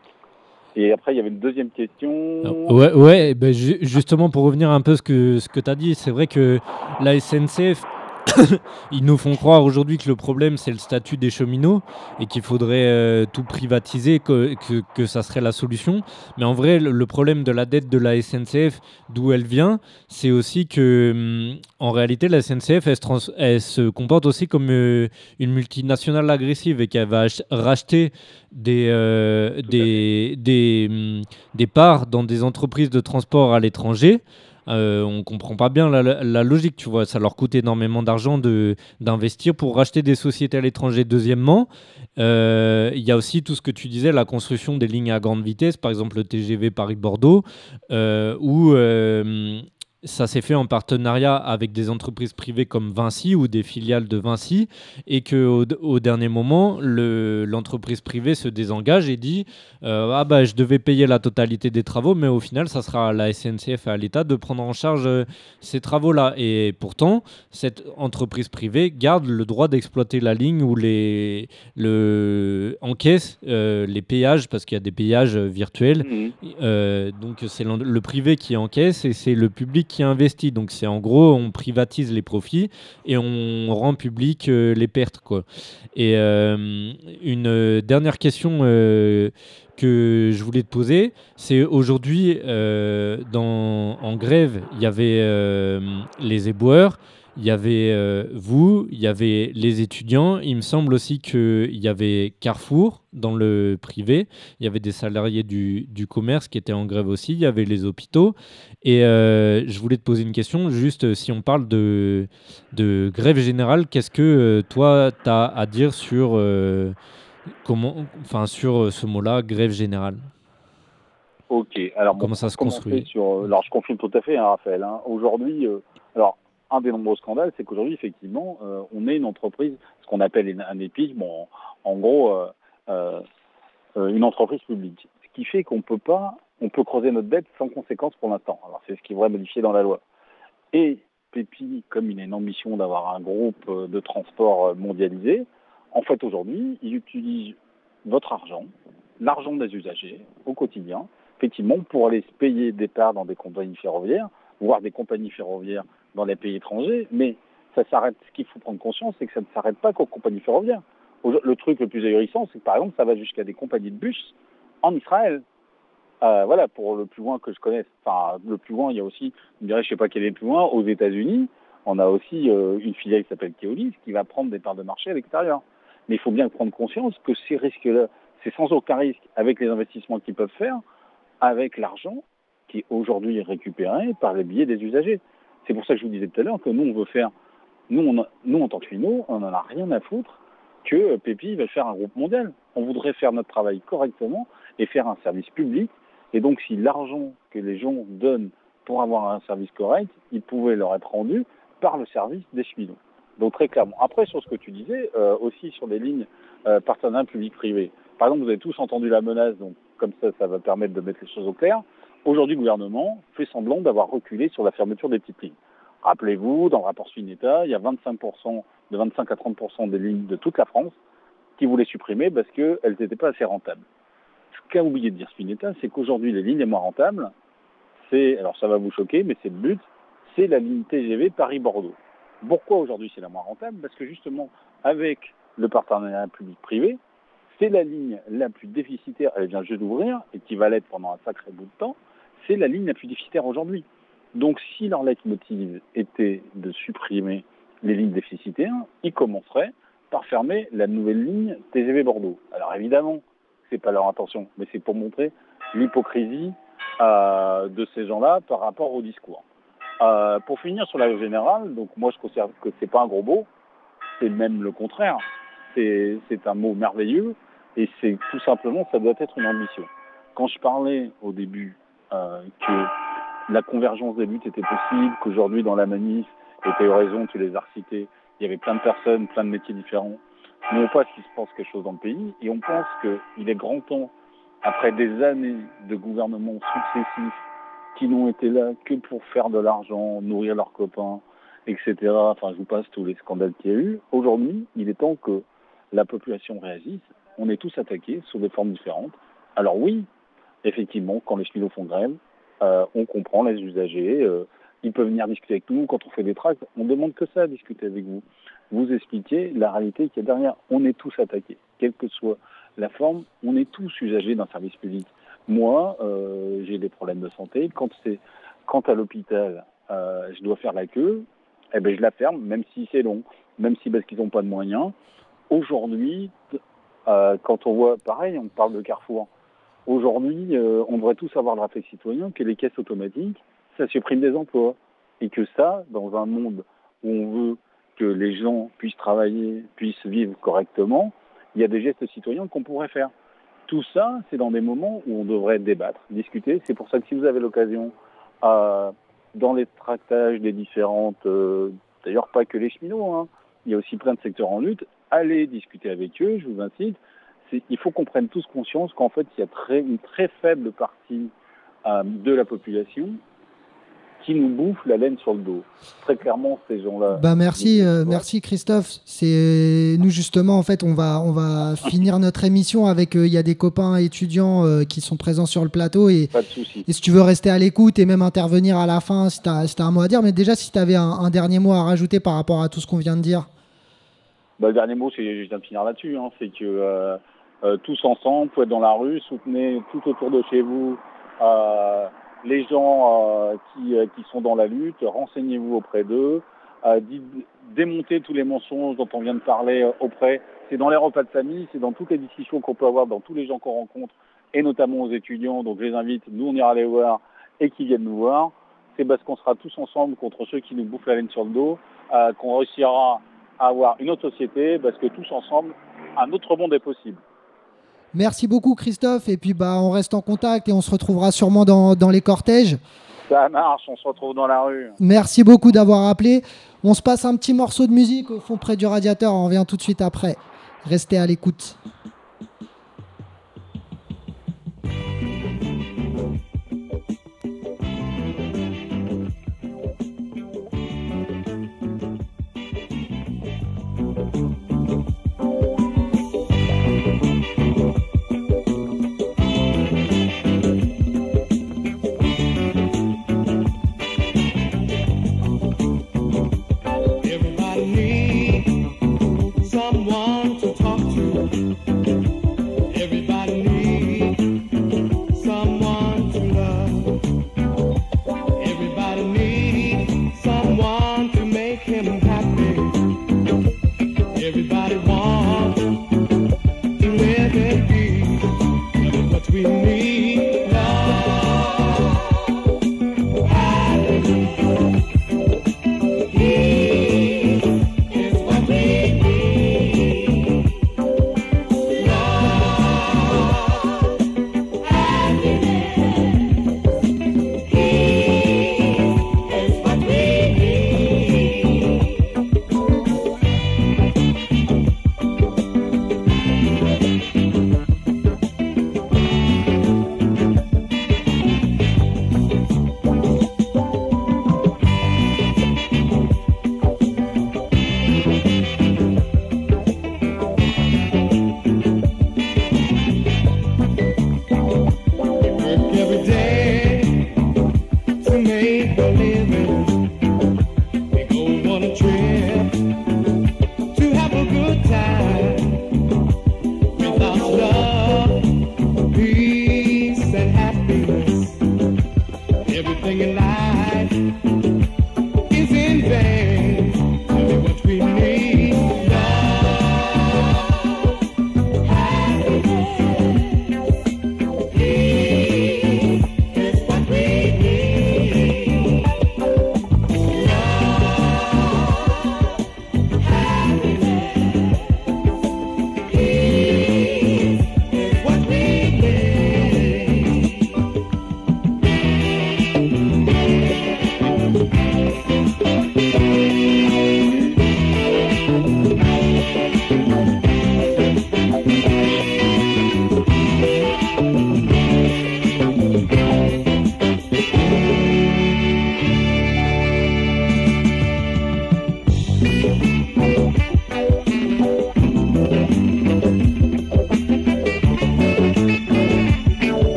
Et après, il y avait une deuxième question. Ouais, ouais ben ju- justement, pour revenir un peu à ce que, ce que tu as dit, c'est vrai que la S N C F, ils nous font croire aujourd'hui que le problème, c'est le statut des cheminots et qu'il faudrait euh, tout privatiser, que, que, que ça serait la solution. Mais en vrai, le, le problème de la dette de la S N C F, d'où elle vient, c'est aussi que, hum, en réalité, la S N C F, elle se, trans- elle se comporte aussi comme euh, une multinationale agressive et qu'elle va ach- racheter des, euh, des, des, hum, des parts dans des entreprises de transport à l'étranger. Euh, on comprend pas bien la, la, la logique, tu vois. Ça leur coûte énormément d'argent de, d'investir pour racheter des sociétés à l'étranger. Deuxièmement, euh, il y a aussi tout ce que tu disais, la construction des lignes à grande vitesse, par exemple le T G V Paris-Bordeaux, euh, où euh, ça s'est fait en partenariat avec des entreprises privées comme Vinci ou des filiales de Vinci, et qu'au au dernier moment, le, l'entreprise privée se désengage et dit euh, ah bah je devais payer la totalité des travaux, mais au final, ça sera à la S N C F et à l'État de prendre en charge euh, ces travaux-là. Et pourtant, cette entreprise privée garde le droit d'exploiter la ligne ou les le encaisse euh, les péages, parce qu'il y a des péages virtuels. Mmh. Euh, donc c'est le privé qui encaisse et c'est le public qui investit. Donc c'est en gros, on privatise les profits et on rend public euh, les pertes, quoi. Et euh, une dernière question euh, que je voulais te poser, c'est aujourd'hui euh, dans, en grève, il y avait euh, les éboueurs, il y avait euh, vous, il y avait les étudiants. Il me semble aussi qu'il y avait Carrefour dans le privé. Il y avait des salariés du, du commerce qui étaient en grève aussi. Il y avait les hôpitaux. Et euh, je voulais te poser une question. Juste, euh, si on parle de, de grève générale, qu'est-ce que euh, toi, tu as à dire sur, euh, comment, enfin, sur ce mot-là, grève générale? Ok, alors bon, comment ça se construit? sur, alors je confirme tout à fait, hein, Raphaël. Hein. Aujourd'hui, euh, alors un des nombreux scandales, c'est qu'aujourd'hui, effectivement, euh, on est une entreprise, ce qu'on appelle un EPIC, bon, en, en gros, euh, euh, une entreprise publique. Ce qui fait qu'on peut pas, on peut creuser notre dette sans conséquence pour l'instant. Alors c'est ce qui devrait modifier dans la loi. Et Pépi, comme il a une ambition d'avoir un groupe de transport mondialisé, en fait aujourd'hui, il utilise votre argent, l'argent des usagers au quotidien, effectivement, pour aller se payer des parts dans des compagnies ferroviaires, voire des compagnies ferroviaires dans les pays étrangers, mais ça s'arrête. Ce qu'il faut prendre conscience, c'est que ça ne s'arrête pas qu'aux compagnies ferroviaires. Le truc le plus ahurissant, c'est que par exemple, ça va jusqu'à des compagnies de bus en Israël. Euh, voilà, pour le plus loin que je connaisse. Enfin, le plus loin, il y a aussi, je ne dirais, je sais pas quel est le plus loin, aux États-Unis, on a aussi euh, une filiale qui s'appelle Keolis qui va prendre des parts de marché à l'extérieur. Mais il faut bien prendre conscience que ces risques-là, c'est sans aucun risque avec les investissements qu'ils peuvent faire, avec l'argent qui est aujourd'hui récupéré par les billets des usagers. C'est pour ça que je vous disais tout à l'heure que nous, on veut faire, nous, on a, nous en tant que finaux, on n'en a rien à foutre que euh, Pépi va faire un groupe mondial. On voudrait faire notre travail correctement et faire un service public. Et donc, si l'argent que les gens donnent pour avoir un service correct, il pouvait leur être rendu par le service des cheminots. Donc, très clairement. Après, sur ce que tu disais, euh, aussi sur les lignes euh, partenariat public-privé. Par exemple, vous avez tous entendu la menace, donc comme ça, ça va permettre de mettre les choses au clair. Aujourd'hui, le gouvernement fait semblant d'avoir reculé sur la fermeture des petites lignes. Rappelez-vous, dans le rapport Spinetta, il y a vingt-cinq pour cent, de vingt-cinq à trente pour cent des lignes de toute la France qui voulaient supprimer parce qu'elles n'étaient pas assez rentables. Ce qu'a oublié de dire Spinetta, c'est qu'aujourd'hui, les lignes les moins rentables, c'est, alors ça va vous choquer, mais c'est le but, c'est la ligne T G V Paris-Bordeaux. Pourquoi aujourd'hui c'est la moins rentable? Parce que justement, avec le partenariat public-privé, c'est la ligne la plus déficitaire, elle vient juste d'ouvrir, et qui va l'être pendant un sacré bout de temps, c'est la ligne la plus déficitaire aujourd'hui. Donc si leur leitmotiv était de supprimer les lignes déficitaires, ils commenceraient par fermer la nouvelle ligne T G V Bordeaux. Alors évidemment, c'est pas leur intention, mais c'est pour montrer l'hypocrisie euh, de ces gens-là par rapport au discours. Euh, pour finir sur la générale, donc moi je considère que c'est pas un gros mot, c'est même le contraire. C'est, c'est un mot merveilleux et c'est tout simplement, ça doit être une ambition. Quand je parlais au début euh, que la convergence des luttes était possible, qu'aujourd'hui dans la manif, et tu as eu raison, tu les as recités, il y avait plein de personnes, plein de métiers différents. Nous, on pense qu'il se passe quelque chose dans le pays et on pense qu'il est grand temps, après des années de gouvernements successifs qui n'ont été là que pour faire de l'argent, nourrir leurs copains, et cetera. Enfin, je vous passe tous les scandales qu'il y a eu. Aujourd'hui, il est temps que la population réagisse. On est tous attaqués sous des formes différentes. Alors oui, effectivement, quand les cheminots font grève, euh, on comprend les usagers. Euh, ils peuvent venir discuter avec nous. Quand on fait des tracts, on ne demande que ça, à discuter avec vous. Vous expliquer la réalité qu'il y a derrière. On est tous attaqués, quelle que soit la forme. On est tous usagers d'un service public. Moi, euh, j'ai des problèmes de santé. Quand c'est, quand à l'hôpital, euh, je dois faire la queue, eh ben je la ferme, même si c'est long, même si parce qu'ils n'ont pas de moyens. Aujourd'hui, euh, quand on voit, pareil, on parle de Carrefour. Aujourd'hui, euh, on devrait tous avoir le réflexe citoyen que les caisses automatiques, ça supprime des emplois. Et que ça, dans un monde où on veut que les gens puissent travailler, puissent vivre correctement, il y a des gestes citoyens qu'on pourrait faire. Tout ça, c'est dans des moments où on devrait débattre, discuter. C'est pour ça que si vous avez l'occasion, euh, dans les tractages des différentes, euh, d'ailleurs pas que les cheminots, hein, il y a aussi plein de secteurs en lutte, allez discuter avec eux, je vous incite. C'est, il faut qu'on prenne tous conscience qu'en fait, il y a très, une très faible partie euh, de la population qui nous bouffe la laine sur le dos. Très clairement, ces gens-là. Bah merci, euh, merci Christophe. C'est nous justement en fait, on va on va finir notre émission avec il euh, y a des copains étudiants euh, qui sont présents sur le plateau et, pas de souci. Et si tu veux rester à l'écoute et même intervenir à la fin si tu as si t'as un mot à dire, mais déjà si tu avais un, un dernier mot à rajouter par rapport à tout ce qu'on vient de dire. Bah, le dernier mot, c'est je viens de finir là-dessus, hein, c'est que euh, euh, tous ensemble, faut être dans la rue, soutenez tout autour de chez vous. Euh, les gens euh, qui, euh, qui sont dans la lutte, renseignez-vous auprès d'eux, euh, dites, démontez tous les mensonges dont on vient de parler euh, auprès. C'est dans les repas de famille, c'est dans toutes les discussions qu'on peut avoir, dans tous les gens qu'on rencontre, et notamment aux étudiants. Donc je les invite, nous on ira les voir et qu'ils viennent nous voir. C'est parce qu'on sera tous ensemble contre ceux qui nous bouffent la laine sur le dos, euh, qu'on réussira à avoir une autre société, parce que tous ensemble, un autre monde est possible. Merci beaucoup Christophe, et puis bah on reste en contact et on se retrouvera sûrement dans, dans les cortèges. Ça marche, on se retrouve dans la rue. Merci beaucoup d'avoir appelé. On se passe un petit morceau de musique au fond près du radiateur, on revient tout de suite après. Restez à l'écoute. Someone to talk to.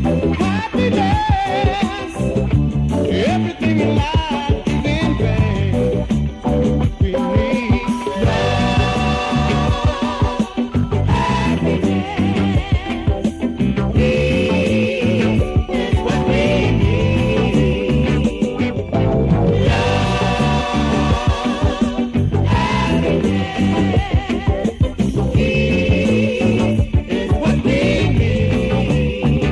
Everything in life is in vain. We need love, happiness. Peace is what we need. Love, happiness. Peace is what we need.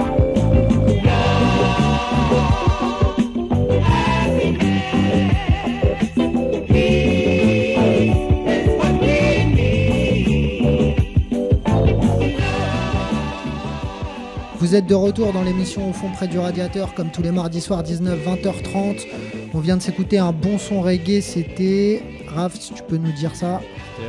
Vous êtes de retour dans l'émission Au fond près du radiateur, comme tous les mardis soirs, dix-neuf vingt heures trente. On vient de s'écouter un bon son reggae, c'était... Raph, si tu peux nous dire ça.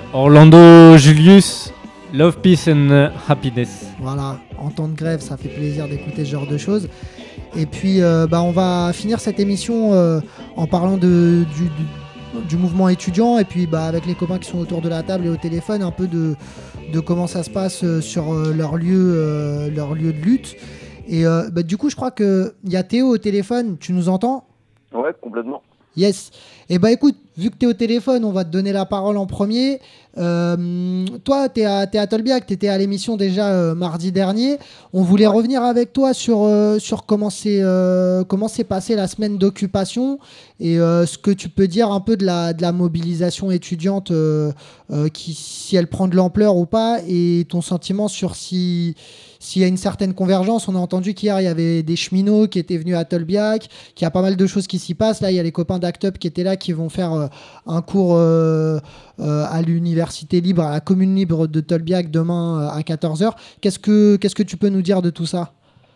Orlando Julius, Love, Peace and Happiness. Voilà, en temps de grève, ça fait plaisir d'écouter ce genre de choses. Et puis, euh, bah, on va finir cette émission euh, en parlant de, du, du, du mouvement étudiant, et puis bah, avec les copains qui sont autour de la table et au téléphone, un peu de, de comment ça se passe euh, sur euh, leur, lieu, euh, leur lieu de lutte. Et euh, bah, du coup, je crois qu'il y a Théo au téléphone, tu nous entends ? Ouais, complètement. Yes. Et bah écoute, vu que tu es au téléphone, on va te donner la parole en premier. Euh, toi, tu es à, t'es à Tolbiac, tu étais à l'émission déjà euh, mardi dernier. On voulait revenir avec toi sur, euh, sur comment, c'est, euh, comment s'est passée la semaine d'occupation et euh, ce que tu peux dire un peu de la, de la mobilisation étudiante, euh, euh, qui, si elle prend de l'ampleur ou pas, et ton sentiment sur si... S'il y a une certaine convergence. On a entendu qu'hier, il y avait des cheminots qui étaient venus à Tolbiac, qu'il y a pas mal de choses qui s'y passent. Là, il y a les copains d'Act Up qui étaient là, qui vont faire euh, un cours euh, euh, à l'université libre, à la commune libre de Tolbiac demain euh, à quatorze heures. Qu'est-ce que, qu'est-ce que tu peux nous dire de tout ça ?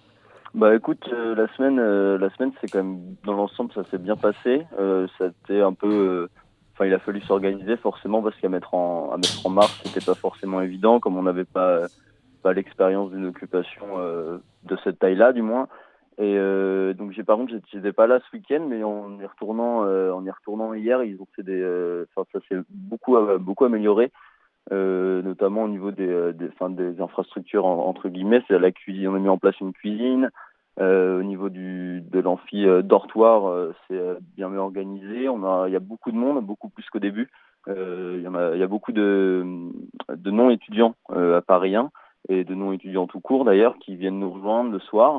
Bah écoute, euh, la semaine, euh, la semaine, c'est quand même, dans l'ensemble, ça s'est bien passé. Euh, ça a été un peu... Enfin, euh, il a fallu s'organiser forcément, parce qu'à mettre en, à mettre en marche, c'était pas forcément évident, comme on n'avait pas... Euh, pas l'expérience d'une occupation euh, de cette taille-là, du moins. Et euh, donc, j'ai par contre, j'étais pas là ce week-end, mais en y retournant, euh, en y retournant hier, ils ont fait des, euh, enfin, ça s'est beaucoup, euh, beaucoup amélioré, euh, notamment au niveau des, des, enfin, des infrastructures en, entre guillemets. C'est la cuisine, on a mis en place une cuisine. Euh, au niveau du, de l'amphi euh, dortoir, euh, c'est euh, bien mieux organisé. On a, il y a beaucoup de monde, beaucoup plus qu'au début. Euh, il y en a, il y a beaucoup de, de non-étudiants euh, à Paris un, et de non-étudiants tout court d'ailleurs, qui viennent nous rejoindre le soir.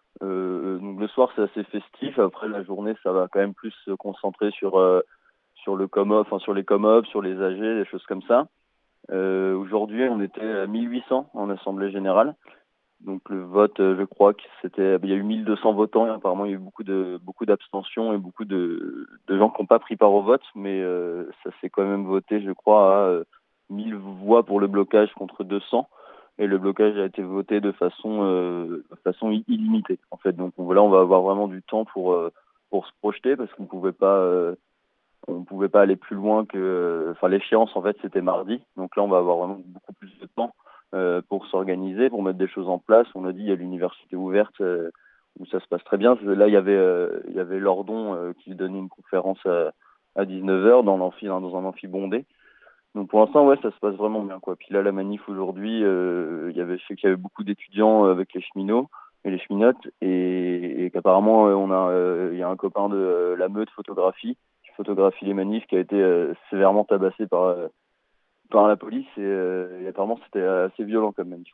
Euh, donc le soir c'est assez festif. Après la journée, ça va quand même plus se concentrer sur euh, sur le com-op, enfin sur les com-op, sur les A G, des choses comme ça. Euh, aujourd'hui, on était à mille huit cents en assemblée générale. Donc le vote, je crois que c'était, il y a eu mille deux cents votants, et apparemment il y a eu beaucoup de beaucoup d'abstentions et beaucoup de de gens qui n'ont pas pris part au vote, mais euh, ça s'est quand même voté, je crois, à euh, mille voix pour le blocage contre deux cents. Et le blocage a été voté de façon euh, de façon illimitée en fait. Donc là, on va avoir vraiment du temps pour euh, pour se projeter, parce qu'on pouvait pas euh, on pouvait pas aller plus loin que, enfin l'échéance en fait c'était mardi. Donc là, on va avoir vraiment beaucoup plus de temps euh, pour s'organiser, pour mettre des choses en place. On a dit il y a l'université ouverte euh, où ça se passe très bien. Là, il y avait euh, il y avait Lordon euh, qui donnait une conférence à, à dix-neuf heures dans l'amphi, dans un amphi bondé. Donc pour l'instant, ouais, ça se passe vraiment bien, quoi. Puis là, la manif aujourd'hui, euh, il y avait, je sais qu'il y avait beaucoup d'étudiants avec les cheminots et les cheminotes, et, et qu'apparemment, euh, on a, euh, il y a un copain de euh, la meute photographie qui photographie les manifs, qui a été euh, sévèrement tabassé par euh, par la police, et, euh, et apparemment, c'était assez violent comme même.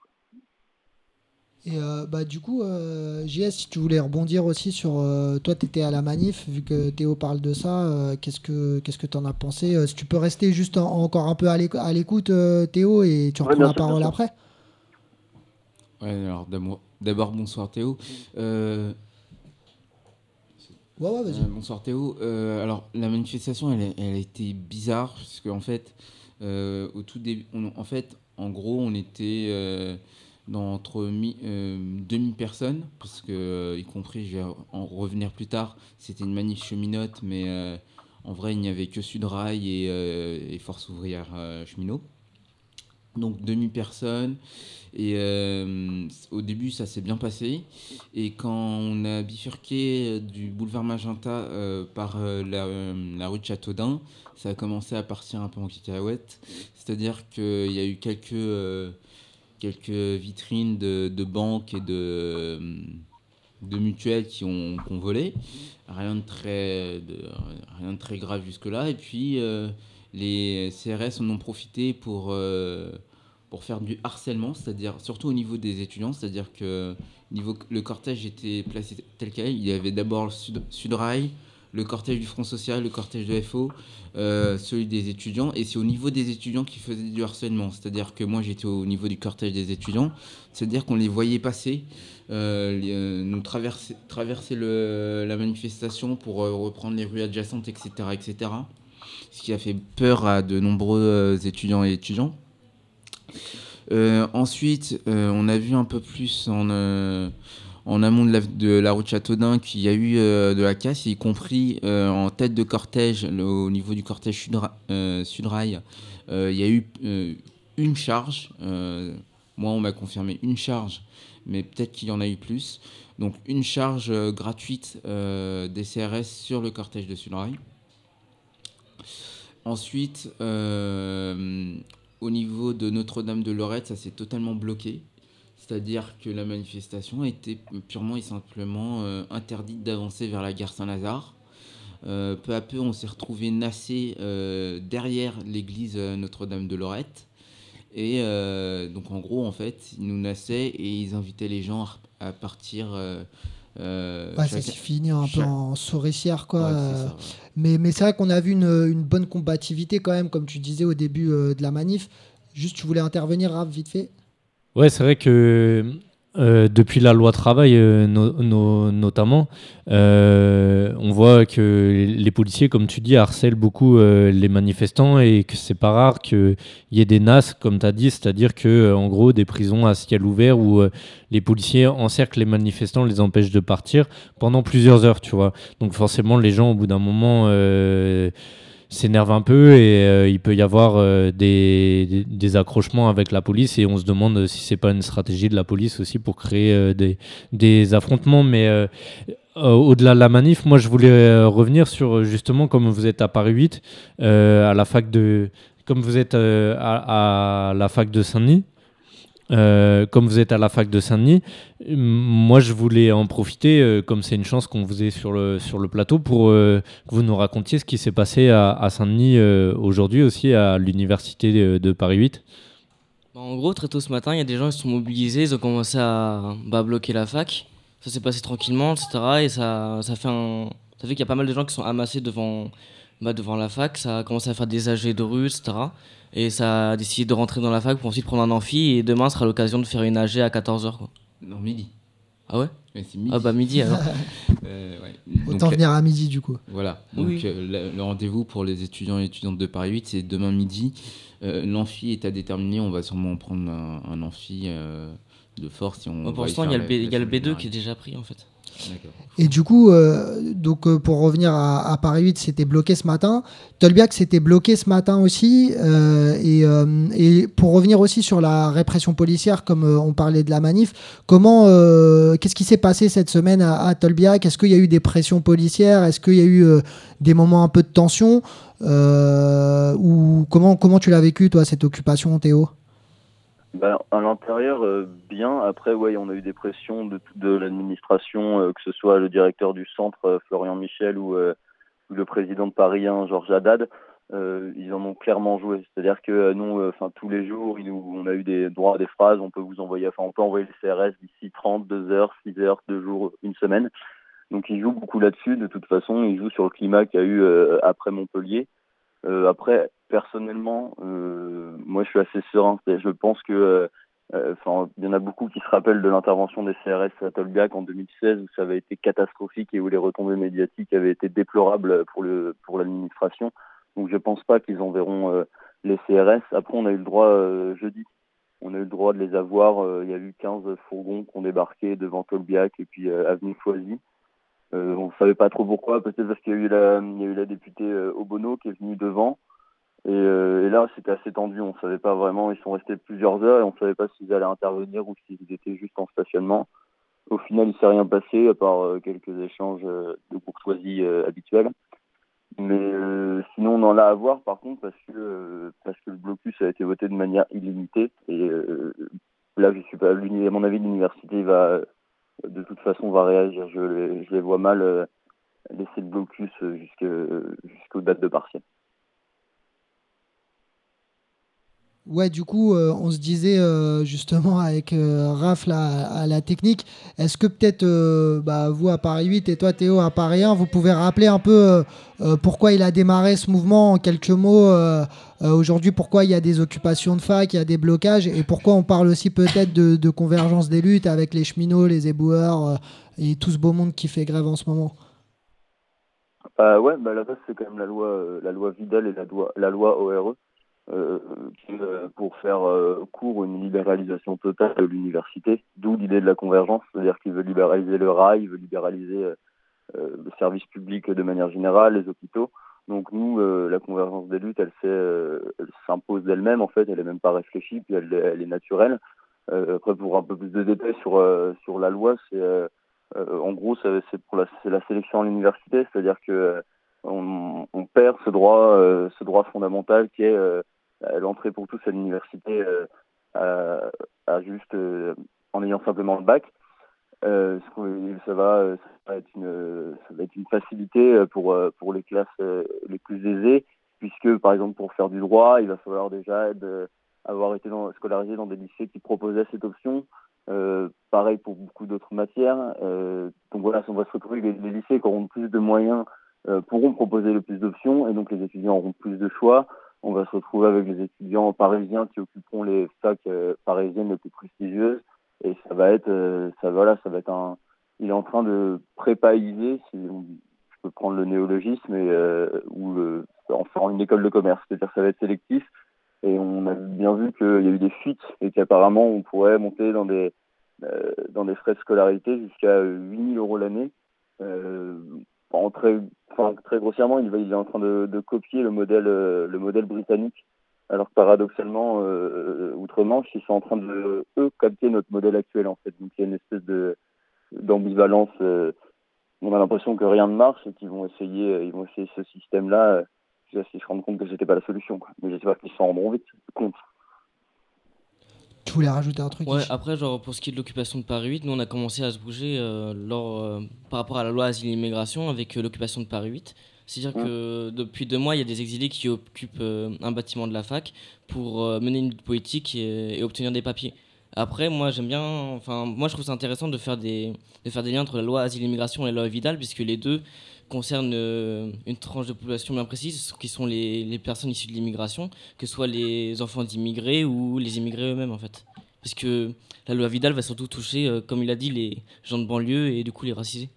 Et euh, bah, du coup, euh, J S, si tu voulais rebondir aussi sur... Euh, toi, tu étais à la manif, vu que Théo parle de ça, euh, qu'est-ce que qu'est-ce que tu en as pensé ? euh, Si tu peux rester juste en, encore un peu à l'écoute, à l'écoute euh, Théo, et tu reprends ouais, la sûr, parole après. Ouais, alors d'abord, d'abord bonsoir Théo. Euh... Ouais, ouais, vas-y. Euh, bonsoir Théo. Euh, alors, la manifestation, elle, elle a été bizarre, parce qu'en fait, euh, au tout début, on, en fait, en gros, on était... Euh, dans entre mi, euh, deux mille personnes, parce que, euh, y compris, je vais en revenir plus tard, c'était une manif cheminote, mais euh, en vrai, il n'y avait que Sudrail et, euh, et Force ouvrière euh, cheminot. Donc deux mille personnes, et euh, au début, ça s'est bien passé. Et quand on a bifurqué du boulevard Magenta euh, par euh, la, euh, la rue de Châteaudun, ça a commencé à partir un peu en cacahuète. C'est-à-dire qu'il y a eu quelques... Euh, quelques vitrines de, de banques et de, de mutuelles qui ont, qui ont volé. Rien de très, de, rien de très grave jusque-là. Et puis, euh, les C R S en ont profité pour, euh, pour faire du harcèlement, c'est-à-dire surtout au niveau des étudiants, c'est-à-dire que niveau, le cortège était placé tel quel. Il y avait d'abord le Sud, Sudrail, le cortège du Front Social, le cortège de F O, euh, celui des étudiants. Et c'est au niveau des étudiants qui faisaient du harcèlement. C'est-à-dire que moi, j'étais au niveau du cortège des étudiants. C'est-à-dire qu'on les voyait passer, euh, les, euh, nous traverser, traverser le, la manifestation pour euh, reprendre les rues adjacentes, et cetera, et cetera. Ce qui a fait peur à de nombreux euh, étudiants et étudiants. Euh, ensuite, euh, on a vu un peu plus en... Euh, en amont de la, de la route Châteaudun qu'il y a eu euh, de la casse, y compris euh, en tête de cortège, le, au niveau du cortège Sudra, euh, Sudrail, euh, il y a eu euh, une charge. Euh, moi, on m'a confirmé une charge, mais peut-être qu'il y en a eu plus. Donc, une charge euh, gratuite euh, des C R S sur le cortège de Sudrail. Ensuite, euh, au niveau de Notre-Dame de Lorette, ça s'est totalement bloqué. C'est-à-dire que la manifestation a été purement et simplement euh, interdite d'avancer vers la gare Saint-Lazare. Euh, peu à peu, on s'est retrouvé nassé euh, derrière l'église Notre-Dame de Lorette. Et euh, donc, en gros, en fait, ils nous nassaient et ils invitaient les gens à, à partir. Euh, euh, ouais, chaque... ça s'est fini un chaque... peu en souricière, quoi. Ouais, euh, c'est ça, ouais. Mais, mais c'est vrai qu'on a vu une, une bonne combativité, quand même, comme tu disais au début euh, de la manif. Juste, tu voulais intervenir, Raph, vite fait? Ouais, c'est vrai que euh, depuis la loi travail, euh, no, no, notamment, euh, on voit que les policiers, comme tu dis, harcèlent beaucoup euh, les manifestants et que c'est pas rare qu'il y ait des N A S, comme tu as dit, c'est-à-dire que en gros des prisons à ciel ouvert où euh, les policiers encerclent les manifestants, les empêchent de partir pendant plusieurs heures, tu vois. Donc forcément, les gens, au bout d'un moment... Euh, s'énerve un peu et euh, il peut y avoir euh, des, des, des accrochements avec la police et on se demande si c'est pas une stratégie de la police aussi pour créer euh, des, des affrontements. Mais euh, euh, au-delà de la manif, moi je voulais euh, revenir sur justement comme vous êtes à Paris huit, euh, à la fac de, comme vous êtes euh, à, à la fac de Saint-Denis. Euh, comme vous êtes à la fac de Saint-Denis, euh, moi je voulais en profiter, euh, comme c'est une chance qu'on vous ait sur le, sur le plateau, pour euh, que vous nous racontiez ce qui s'est passé à, à Saint-Denis euh, aujourd'hui aussi à l'université de, de Paris huit. Bah, en gros, très tôt ce matin, il y a des gens qui se sont mobilisés, ils ont commencé à bah, bloquer la fac. Ça s'est passé tranquillement, et cetera. Et ça, ça fait, un... ça fait qu'il y a pas mal de gens qui sont amassés devant, bah, devant la fac. Ça a commencé à faire des A G de rue, et cetera. Et ça a décidé de rentrer dans la fac pour ensuite prendre un amphi. Et demain sera l'occasion de faire une A G à quatorze heures. Quoi. Non, midi. Ah ouais, ouais c'est midi. Ah bah midi alors. euh, ouais. Autant donc, venir à midi du coup. Voilà. Donc oui. euh, le, le rendez-vous pour les étudiants et étudiantes de Paris huit, c'est demain midi. Euh, l'amphi est à déterminer. On va sûrement prendre un, un amphi euh, de force. Si on bon, pour l'instant, il y a le, B, y a le B deux qui est déjà pris en fait. D'accord. Et du coup, euh, donc, euh, pour revenir à, à Paris huit, c'était bloqué ce matin. Tolbiac, c'était bloqué ce matin aussi. Euh, et, euh, et pour revenir aussi sur la répression policière, comme euh, on parlait de la manif, comment, euh, qu'est-ce qui s'est passé cette semaine à, à Tolbiac? Est-ce qu'il y a eu des pressions policières? Est-ce qu'il y a eu euh, des moments un peu de tension euh, ou comment, comment tu l'as vécu, toi, cette occupation, Théo? Ben, à l'intérieur, euh, bien. Après, ouais, on a eu des pressions de, de l'administration, euh, que ce soit le directeur du centre, euh, Florian Michel, ou, euh, ou le président de Paris un, Georges Haddad. Euh, ils en ont clairement joué. C'est-à-dire que euh, nous, enfin euh, tous les jours, ils nous, on a eu des droits à des phrases. On peut vous envoyer, enfin, on peut envoyer les C R S d'ici trente, deux heures, six heures, deux jours, une semaine. Donc, ils jouent beaucoup là-dessus. De toute façon, ils jouent sur le climat qu'il y a eu euh, après Montpellier. Euh, après, personnellement, euh, moi je suis assez serein. Je pense que, enfin, euh, il y en a beaucoup qui se rappellent de l'intervention des C R S à Tolbiac en deux mille seize où ça avait été catastrophique et où les retombées médiatiques avaient été déplorables pour le pour l'administration. Donc je pense pas qu'ils enverront euh, les C R S. Après, on a eu le droit euh, jeudi. On a eu le droit de les avoir. Euh, il y a eu quinze fourgons qui ont débarqué devant Tolbiac et puis euh, avenue Foisy. Euh, on ne savait pas trop pourquoi, peut-être parce qu'il y a eu la, il y a eu la députée euh, Obono qui est venue devant. Et, euh, et là, c'était assez tendu. On ne savait pas vraiment. Ils sont restés plusieurs heures et on ne savait pas s'ils allaient intervenir ou s'ils étaient juste en stationnement. Au final, il ne s'est rien passé, à part euh, quelques échanges euh, de courtoisie euh, habituels. Mais euh, sinon, on en a à voir, par contre, parce que, euh, parce que le blocus a été voté de manière illimitée. Et euh, là, je suis pas, l'uni- à mon avis, l'université va, de toute façon, va réagir. Je, les- je les vois mal euh, laisser le blocus euh, jusque, jusqu'aux dates de partiel. Ouais, du coup, euh, on se disait euh, justement avec euh, Raph là, à la technique, est-ce que peut-être euh, bah, vous à Paris huit et toi Théo à Paris un, vous pouvez rappeler un peu euh, euh, pourquoi il a démarré ce mouvement en quelques mots euh, euh, aujourd'hui, pourquoi il y a des occupations de fac, il y a des blocages et pourquoi on parle aussi peut-être de, de convergence des luttes avec les cheminots, les éboueurs euh, et tout ce beau monde qui fait grève en ce moment. Euh, ouais, bah, la base, c'est quand même la loi, euh, la loi Vidal et la loi, la loi O R E, euh, qui, euh, pour faire euh, court, une libéralisation totale de l'université, d'où l'idée de la convergence, c'est-à-dire qu'il veut libéraliser le rail, il veut libéraliser euh, euh, le service public de manière générale, les hôpitaux. Donc nous, euh, la convergence des luttes, elle, s'est, euh, elle s'impose d'elle-même, en fait, elle est même pas réfléchie, puis elle, elle est naturelle. Euh, après, pour un peu plus de détails sur, euh, sur la loi, c'est... Euh, Euh, en gros, ça- c'est pour la, c'est la sélection à l'université, c'est-à-dire que euh, on, on perd ce droit, euh, ce droit fondamental qui est euh, l'entrée pour tous à l'université euh, à, à juste euh, en ayant simplement le bac. Euh, ce qu'on- ça va, ça va être une, ça va être une facilité pour euh, pour les classes euh, les plus aisées, puisque par exemple pour faire du droit, il va falloir déjà être, euh, avoir été dans, scolarisé dans des lycées qui proposaient cette option. Euh, pareil pour beaucoup d'autres matières. Euh, donc voilà, on va se retrouver, les, les lycées qui auront plus de moyens euh, pourront proposer le plus d'options et donc les étudiants auront plus de choix. On va se retrouver avec les étudiants parisiens qui occuperont les facs euh, parisiennes les plus prestigieuses et ça va être, euh, ça voilà, ça va être un. Il est en train de prépaïser, si on, je peux prendre le néologisme, et, euh, ou le, en faire une école de commerce, c'est-à-dire que ça va être sélectif. Et on a bien vu qu'il y a eu des fuites et qu'apparemment on pourrait monter dans des euh, dans des frais de scolarité jusqu'à huit mille euros l'année. Euh, en très, enfin, très grossièrement, il, va, il est en train de, de copier le modèle, euh, le modèle britannique. Alors que paradoxalement, euh, outre-Manche, ils sont en train de, eux, capter notre modèle actuel, en fait. Donc il y a une espèce de, d'ambivalence. Euh, on a l'impression que rien ne marche et qu'ils vont essayer, ils vont essayer ce système-là, euh, jusqu'à ce qu'ils se rendent compte que c'était pas la solution, quoi. Mais j'espère qu'ils s'en rendront vite compte. Tu voulais rajouter un truc Ouais, Ichi après, genre, pour ce qui est de l'occupation de Paris huit, nous, on a commencé à se bouger euh, lors, euh, par rapport à la loi Asile et Immigration avec euh, l'occupation de Paris huit. C'est-à-dire Ouais. que depuis deux mois, il y a des exilés qui occupent euh, un bâtiment de la fac pour euh, mener une lutte politique et, et obtenir des papiers. Après, moi, j'aime bien... Enfin, moi, je trouve ça intéressant de faire des, de faire des liens entre la loi Asile et Immigration et la loi Vidal, puisque les deux concernent euh, une tranche de population bien précise, qui sont les, les personnes issues de l'immigration, que ce soit les enfants d'immigrés ou les immigrés eux-mêmes, en fait. Parce que la loi Vidal va surtout toucher, euh, comme il a dit, les gens de banlieue et du coup les racisés.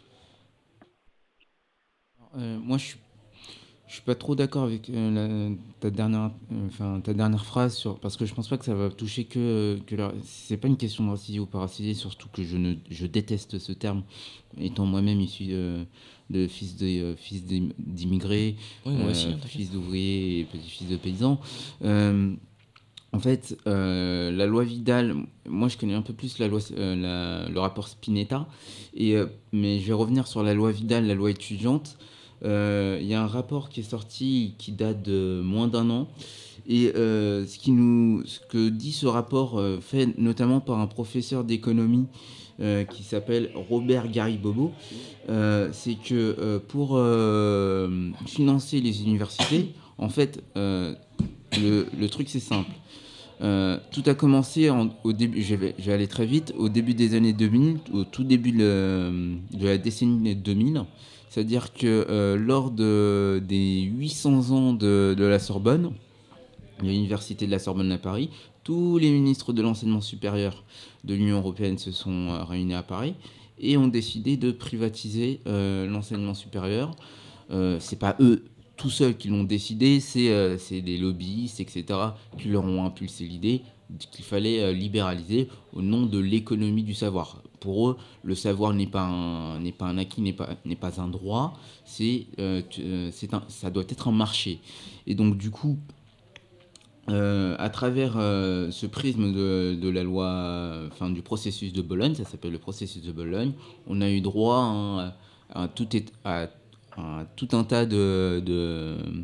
Euh, moi, je suis, je suis pas trop d'accord avec euh, la- ta dernière, euh, enfin ta dernière phrase sur, parce que je pense pas que ça va toucher que que la- c'est pas une question de racisé ou pas racisé, surtout que je ne, je déteste ce terme, étant moi-même issu de, de fils de euh, fils d'im- d'immigrés, Oui, moi euh, aussi, hein, t'inquiète. fils d'ouvriers et petit-fils de paysans. Euh, En fait, euh, la loi Vidal, moi je connais un peu plus la loi, euh, la- le rapport Spinetta, et, euh, mais je vais revenir sur la loi Vidal, la loi étudiante. Euh, Il y a un rapport qui est sorti qui date de moins d'un an, et euh, ce, qui nous, ce que dit ce rapport, euh, fait notamment par un professeur d'économie euh, qui s'appelle Robert Garibobo, euh, c'est que euh, pour euh, financer les universités, en fait, euh, le, le truc c'est simple. Euh, tout a commencé en- au début, je vais, je vais aller très vite, au début des années deux mille, au tout début de, de la décennie deux mille. C'est-à-dire que euh, lors de, des huit cents ans de, de la Sorbonne, de l'université de la Sorbonne à Paris, tous les ministres de l'enseignement supérieur de l'Union européenne se sont euh, réunis à Paris et ont décidé de privatiser euh, l'enseignement supérieur. Euh, c'est pas eux tout seuls qui l'ont décidé, c'est euh, c'est des lobbyistes, et cetera, qui leur ont impulsé l'idée qu'il fallait euh, libéraliser au nom de l'économie du savoir. Pour eux, le savoir n'est pas un, n'est pas un acquis, n'est pas, n'est pas un droit, c'est, euh, tu- euh, c'est un, ça doit être un marché. Et donc, du coup, euh, à travers euh, ce prisme de, de la loi, euh, enfin du processus de Bologne, ça s'appelle le processus de Bologne, on a eu droit hein, à, tout, est, à, à tout un tas de, de,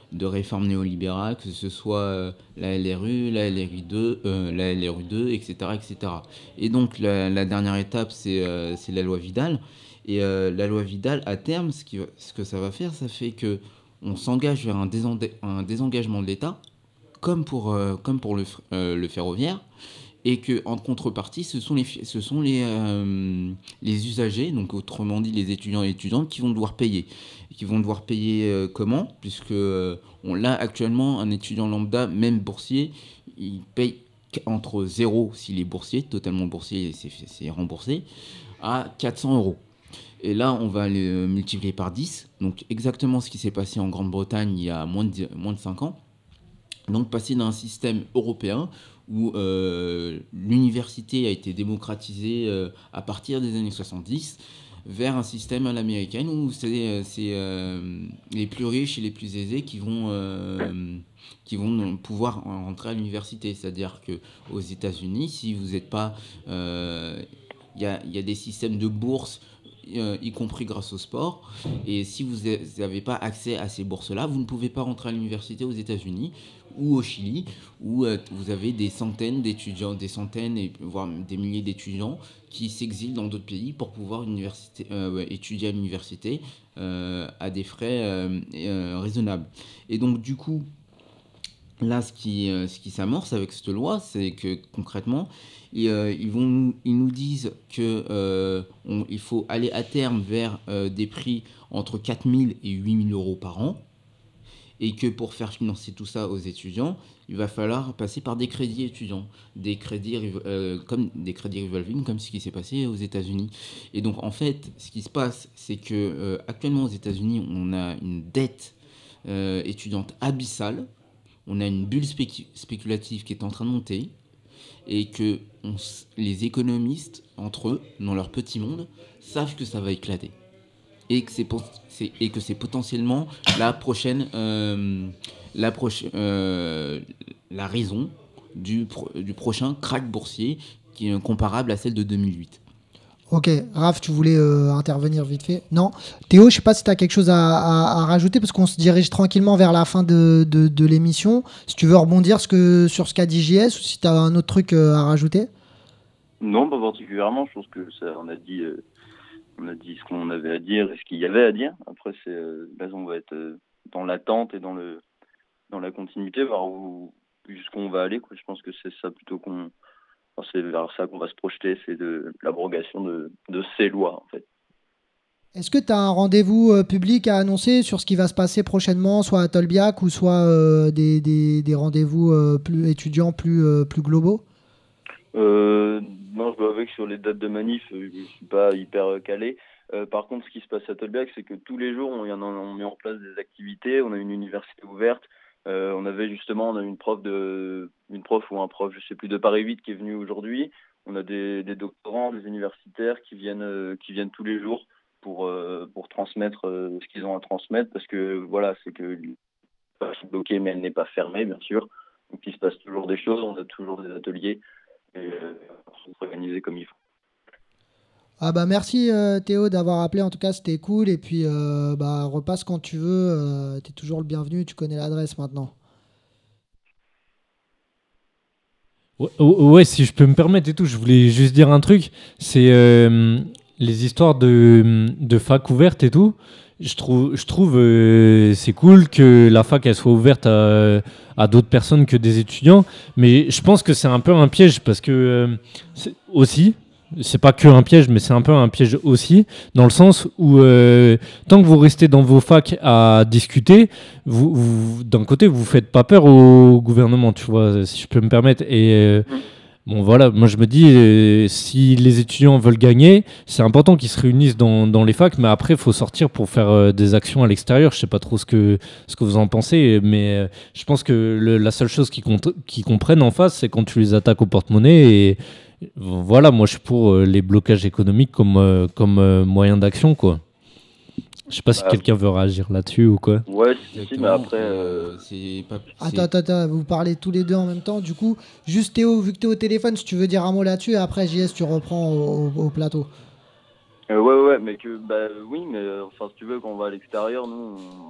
de réformes néolibérales, que ce soit euh, la L R U, la L R U deux, euh, la L R U deux, et cetera, et cetera. Et donc la, la dernière étape, c'est euh, c'est la loi Vidal. Et euh, la loi Vidal, à terme, ce, qui, ce que ça va faire, ça fait que on s'engage vers un, désende- un désengagement de l'État, comme pour, euh, comme pour le, euh, le ferroviaire, et qu'en contrepartie, ce sont les, ce sont les, euh, les usagers, donc autrement dit les étudiants et étudiantes, qui vont devoir payer. Et qui vont devoir payer euh, comment ? Puisque euh, on, là, actuellement, un étudiant lambda, même boursier, il paye entre zéro, s'il est boursier, totalement boursier, c'est, c'est remboursé, à quatre cents euros. Et là, on va le multiplier par dix, donc exactement ce qui s'est passé en Grande-Bretagne il y a moins de, moins de cinq ans. Donc passer d'un système européen où euh, l'université a été démocratisée euh, à partir des années soixante-dix vers un système à l'américaine où c'est, c'est euh, les plus riches et les plus aisés qui vont, euh, qui vont pouvoir rentrer à l'université. C'est-à-dire qu'aux États-Unis, si vous n'êtes pas... Il euh, y, a, y a des systèmes de bourses, Euh, y compris grâce au sport. Et si vous n'avez pas accès à ces bourses-là, vous ne pouvez pas rentrer à l'université aux États-Unis ou au Chili, où euh, vous avez des centaines d'étudiants, des centaines, et, voire des milliers d'étudiants qui s'exilent dans d'autres pays pour pouvoir université, euh, étudier à l'université euh, à des frais euh, euh, raisonnables. Et donc, du coup, là, ce qui, euh, ce qui s'amorce avec cette loi, c'est que concrètement, et, euh, ils, vont nous, ils nous disent qu'il euh, faut aller à terme vers euh, des prix entre quatre mille et huit mille euros par an, et que pour faire financer tout ça aux étudiants, il va falloir passer par des crédits étudiants, des crédits, euh, comme des crédits revolving, comme ce qui s'est passé aux États-Unis. Et donc, en fait, ce qui se passe, c'est que euh, actuellement aux États-Unis, on a une dette euh, étudiante abyssale, on a une bulle spécu- spéculative qui est en train de monter, et que on, les économistes, entre eux, dans leur petit monde, savent que ça va éclater. Et que c'est, c'est, et que c'est potentiellement la prochaine, euh, la, proche, euh, la raison du, pro, du prochain crack boursier qui est comparable à celle de deux mille huit. Ok, Raph, tu voulais euh, intervenir vite fait? Non. Théo, je sais pas si tu as quelque chose à, à, à rajouter, parce qu'on se dirige tranquillement vers la fin de, de, de l'émission. Si tu veux rebondir ce que, sur ce qu'a dit J S, ou si tu as un autre truc euh, à rajouter? Non, pas particulièrement. Je pense que ça, on a dit, euh, on a dit ce qu'on avait à dire et ce qu'il y avait à dire. Après, c'est, euh, là, on va être euh, dans l'attente et dans le, dans la continuité, voir où, jusqu'où on va aller, quoi. Je pense que c'est ça plutôt qu'on, enfin, c'est vers ça qu'on va se projeter, c'est de l'abrogation de, de ces lois, en fait. Est-ce que tu as un rendez-vous euh, public à annoncer sur ce qui va se passer prochainement, soit à Tolbiac ou soit euh, des, des, des rendez-vous euh, plus étudiants plus, euh, plus globaux? Euh, non, je dois avouer que sur les dates de manif, euh, je ne suis pas hyper euh, calé. Euh, par contre, ce qui se passe à Tolbiac, c'est que tous les jours, on, y en a, on met en place des activités. On a une université ouverte. Euh, on avait justement, on a une prof de, une prof ou un prof, je sais plus, de Paris huit qui est venu aujourd'hui. On a des, des doctorants, des universitaires qui viennent, euh, qui viennent tous les jours pour, euh, pour transmettre euh, ce qu'ils ont à transmettre, parce que voilà, c'est que l'université est bloquée, mais elle n'est pas fermée, bien sûr. Donc il se passe toujours des choses, on a toujours des ateliers, et euh, on s'organiser comme il faut. Ah bah merci euh, Théo d'avoir appelé, en tout cas c'était cool, et puis euh, bah repasse quand tu veux, euh, t'es toujours le bienvenu, tu connais l'adresse maintenant. Ouais, ouais, si je peux me permettre et tout, je voulais juste dire un truc, c'est euh, les histoires de, de fac ouverte et tout. Je trouve, je trouve euh, c'est cool que la fac elle soit ouverte à, à d'autres personnes que des étudiants, mais je pense que c'est un peu un piège parce que euh, c'est aussi, c'est pas que un piège, mais c'est un peu un piège aussi, dans le sens où euh, tant que vous restez dans vos facs à discuter, vous, vous, d'un côté vous faites pas peur au gouvernement, tu vois, si je peux me permettre. Et euh, bon voilà, moi je me dis, euh, si les étudiants veulent gagner, c'est important qu'ils se réunissent dans, dans les facs, mais après il faut sortir pour faire euh, des actions à l'extérieur. Je sais pas trop ce que, ce que vous en pensez, mais euh, je pense que le, la seule chose qu'ils, compte, qu'ils comprennent en face, c'est quand tu les attaques au porte-monnaie. Et voilà, moi je suis pour euh, les blocages économiques comme, euh, comme euh, moyen d'action, quoi. Je sais pas si Bah, quelqu'un veut réagir là-dessus ou quoi. Ouais, si, si, mais après... Euh, c'est pas, Attends, attends, attends, vous parlez tous les deux en même temps, du coup, juste Théo, vu que t'es au téléphone, si tu veux dire un mot là-dessus, et après J S, tu reprends au, au, au plateau. Euh, ouais, ouais, mais que, bah oui, mais euh, enfin, si tu veux, quand on va à l'extérieur, nous, on- enfin,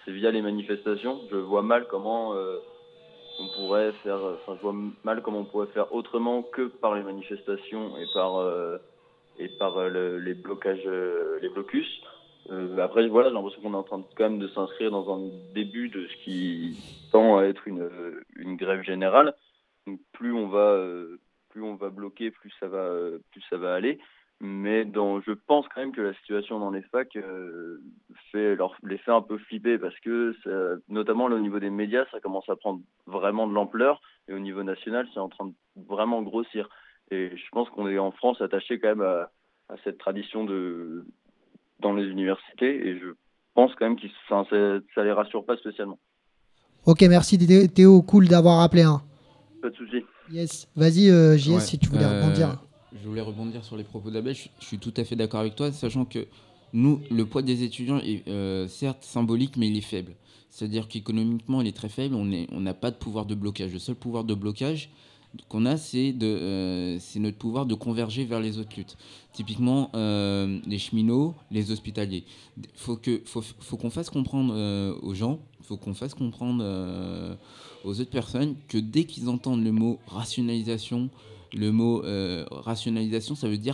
c'est via les manifestations. Je vois mal comment euh, on pourrait faire, enfin je vois mal comment on pourrait faire autrement que par les manifestations et par euh, et par euh, le, les blocages, euh, les blocus. Euh, après voilà, j'ai l'impression qu'on est en train de, quand même de s'inscrire dans un début de ce qui tend à être une une grève générale. Donc, plus on va euh, plus on va bloquer, plus ça va euh, plus ça va aller. Mais dans, je pense quand même que la situation dans les facs euh, fait leur, les fait un peu flipper parce que ça, notamment au niveau des médias, ça commence à prendre vraiment de l'ampleur et au niveau national, c'est en train de vraiment grossir. Et je pense qu'on est en France attaché quand même à, à cette tradition de dans les universités et je pense quand même que ça, ça les rassure pas spécialement. Ok, merci Théo, cool d'avoir appelé un. Pas de souci. Yes, vas-y euh, J S Ouais, si tu voulais euh, rebondir. Je voulais rebondir sur les propos d'Abel. Je, je suis tout à fait d'accord avec toi, sachant que nous, le poids des étudiants est euh, certes symbolique, mais il est faible. C'est-à-dire qu'économiquement, il est très faible. On est, on n'a pas de pouvoir de blocage. Le seul pouvoir de blocage qu'on a, c'est, de, euh, c'est notre pouvoir de converger vers les autres luttes. Typiquement, euh, les cheminots, les hospitaliers. Il faut, que, faut, faut qu'on fasse comprendre euh, aux gens, il faut qu'on fasse comprendre euh, aux autres personnes que dès qu'ils entendent le mot rationalisation, le mot euh, rationalisation, ça veut dire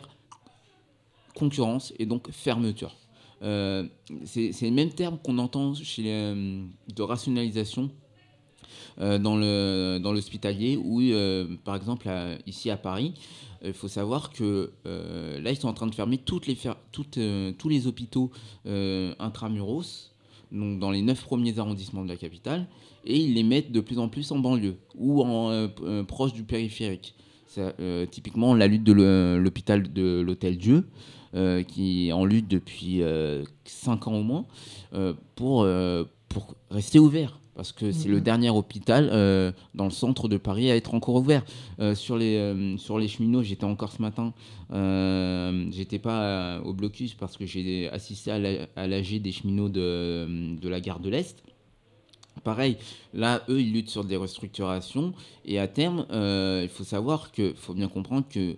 concurrence et donc fermeture. Euh, c'est, c'est le même terme qu'on entend chez les, euh, de rationalisation euh, dans, le, dans l'hospitalier où, euh, par exemple, à, ici à Paris, il euh, faut savoir que euh, là, ils sont en train de fermer toutes les fer- toutes, euh, tous les hôpitaux euh, intramuros, donc dans les neuf premiers arrondissements de la capitale, et ils les mettent de plus en plus en banlieue ou en euh, euh, proche du périphérique. Ça, euh, typiquement, la lutte de le, l'hôpital de l'Hôtel-Dieu, euh, qui est en lutte depuis euh, cinq ans au moins, euh, pour, euh, pour rester ouvert. Parce que c'est mmh. le dernier hôpital euh, dans le centre de Paris à être encore ouvert. Euh, sur, les, euh, sur les cheminots, j'étais encore ce matin, euh, j'étais pas euh, au blocus parce que j'ai assisté à, la, à l'A G des cheminots de, de la gare de l'Est. Pareil, là, eux, ils luttent sur des restructurations. Et à terme, euh, il faut savoir qu'il faut bien comprendre que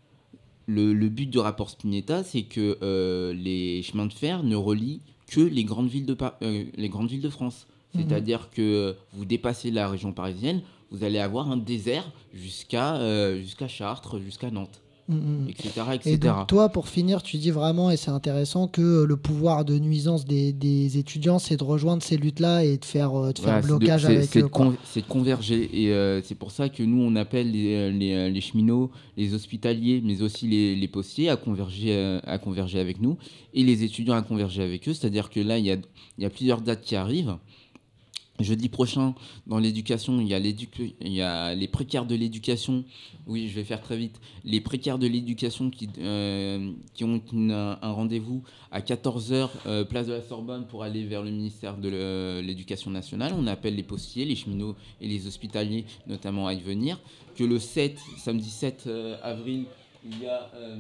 le, le but du rapport Spinetta, c'est que euh, les chemins de fer ne relient que les grandes villes de, euh, les grandes villes de France. C'est-à-dire mmh. que vous dépassez la région parisienne, vous allez avoir un désert jusqu'à, euh, jusqu'à Chartres, jusqu'à Nantes. Mmh. et cetera, et cetera. Et donc toi, pour finir, tu dis vraiment, et c'est intéressant, que le pouvoir de nuisance des, des étudiants, c'est de rejoindre ces luttes-là et de faire, de faire voilà, blocage c'est de, c'est, avec c'est eux. De con, c'est de converger. Et euh, c'est pour ça que nous, on appelle les, les, les cheminots, les hospitaliers, mais aussi les, les postiers à converger, à converger avec nous et les étudiants à converger avec eux. C'est-à-dire que là, il y a, il y a plusieurs dates qui arrivent. Jeudi prochain, dans l'éducation, il y a, l'édu- il y a les précaires de l'éducation. Oui, je vais faire très vite. Les précaires de l'éducation qui, euh, qui ont une, un rendez-vous à quatorze heures, euh, place de la Sorbonne, pour aller vers le ministère de le, l'Éducation nationale. On appelle les postiers, les cheminots et les hospitaliers, notamment, à y venir. Que le sept, samedi sept avril, il y a... Euh,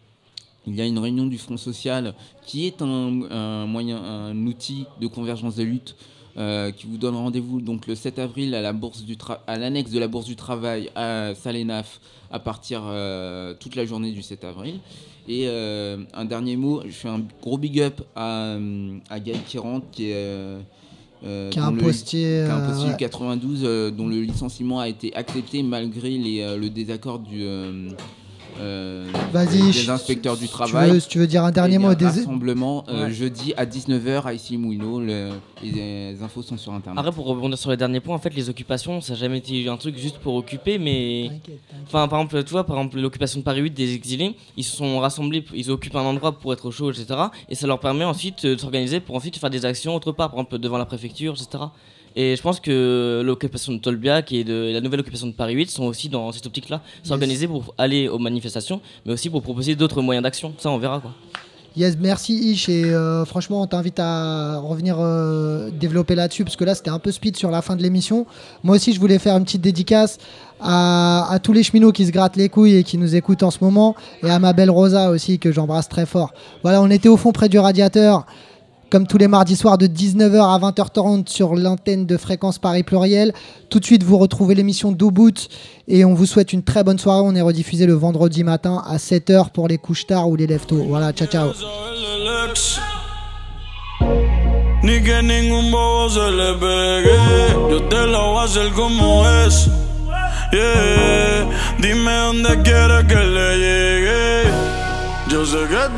Il y a une réunion du Front social qui est un, un moyen, un outil de convergence de lutte euh, qui vous donne rendez-vous donc le sept avril à la bourse du tra- à l'annexe de la Bourse du Travail à Salénaf à partir euh, toute la journée du sept avril. Et euh, un dernier mot, je fais un gros big up à, à Gaël Tirante qui est euh, Euh, qui a un postier, le, un postier euh, du quatre-vingt-douze euh, dont le licenciement a été accepté malgré les, euh, le désaccord du, euh, euh, Vas-y, des inspecteurs du si travail. Tu veux, si tu veux dire un dernier mot, un des... rassemblement euh, Ouais. jeudi à dix-neuf heures à Issy-Moulineaux. Le, les infos sont sur internet. Après, pour rebondir sur les derniers points, en fait, les occupations, ça n'a jamais été un truc juste pour occuper, mais. Enfin, par exemple, tu vois, par exemple, l'occupation de Paris huit des exilés, ils se sont rassemblés, ils occupent un endroit pour être au chaud, et cetera. Et ça leur permet ensuite de s'organiser pour ensuite faire des actions autre part, par exemple, devant la préfecture, et cetera. Et je pense que l'occupation de Tolbiac et de la nouvelle occupation de Paris huit sont aussi dans cette optique-là, s'organiser pour aller aux manifestations, mais aussi pour proposer d'autres moyens d'action. Ça, on verra, quoi. Yes, merci Ish, et euh, franchement on t'invite à revenir euh, développer là-dessus parce que là c'était un peu speed sur la fin de l'émission. Moi aussi je voulais faire une petite dédicace à, à tous les cheminots qui se grattent les couilles et qui nous écoutent en ce moment, et à ma belle Rosa aussi que j'embrasse très fort. Voilà, on était au fond près du radiateur comme tous les mardis soirs de dix-neuf heures à vingt heures trente sur l'antenne de Fréquence Paris Pluriel. Tout de suite vous retrouvez l'émission d'Obout et on vous souhaite une très bonne soirée. On est rediffusé le vendredi matin à sept heures pour les couches tard ou les lève tôt. Voilà, ciao ciao. ni que ningún bobo se le pegue. Yo te lo voy a hacer como es. Yeah. Dime dónde quieres que le llegue. Yo sé que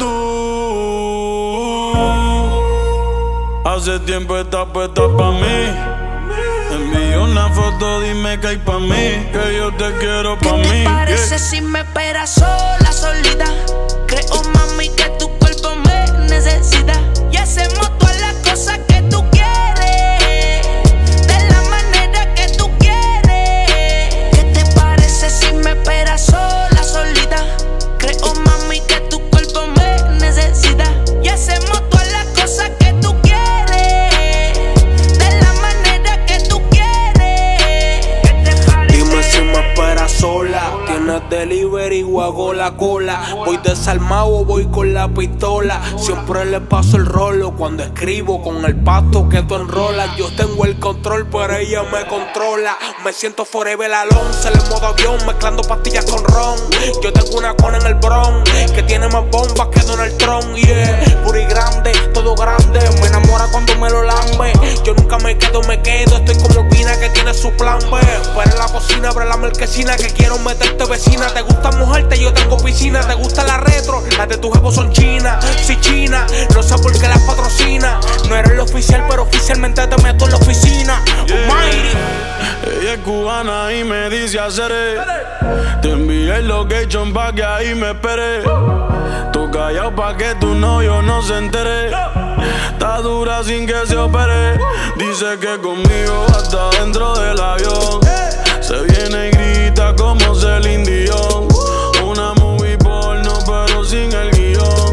tú hace tiempo estás puesta pa' mí. Envío una foto, dime que hay pa' mí, que yo te quiero pa' mí. ¿Qué te parece yeah. si me esperas sola, solita? Creo, mami, que tu cuerpo me necesita. Y hacemos todas las cosas que tú quieres, de la manera que tú quieres. ¿Qué te parece si me esperas sola, solita? Creo, mami, que tu cuerpo me necesita. Y hacemos todas las cosas que tú quieres, de la manera que tú quieres. ¿Qué te parece? Dime si me esperas sola. Tienes delivery o hago la cola. Voy desarmado o voy con la pistola. Siempre le paso el rolo cuando escribo con el pasto que tú enrolas. Yo tengo el control, pero ella me controla. Me siento forever Alonso en el modo avión, mezclando pastillas con ron. Yo tengo una cona en el bron que tiene más bombas que Donald Trump. Yeah, puri grande, todo grande. Me enamora cuando me lo lambe. Yo nunca me quedo, me quedo. Estoy como Pina que tiene su plan B. Pero en la cocina abre la marquesina que quiero meterte vecina. Te gusta mojarte, yo tengo piscina. Te gusta la retro, las de tu jevo son chinas. Si china, no sé por qué las patrocina. No eres el oficial, pero oficialmente te meto en la oficina. Almighty. Ella es cubana y me dice haceré. Te envié el location pa' que ahí me espere. Tú callado pa' que tu novio no se entere. Está dura sin que se opere. Dice que conmigo hasta dentro del avión. Se viene y grita como Celine Dion. Una movie porno pero sin el guión.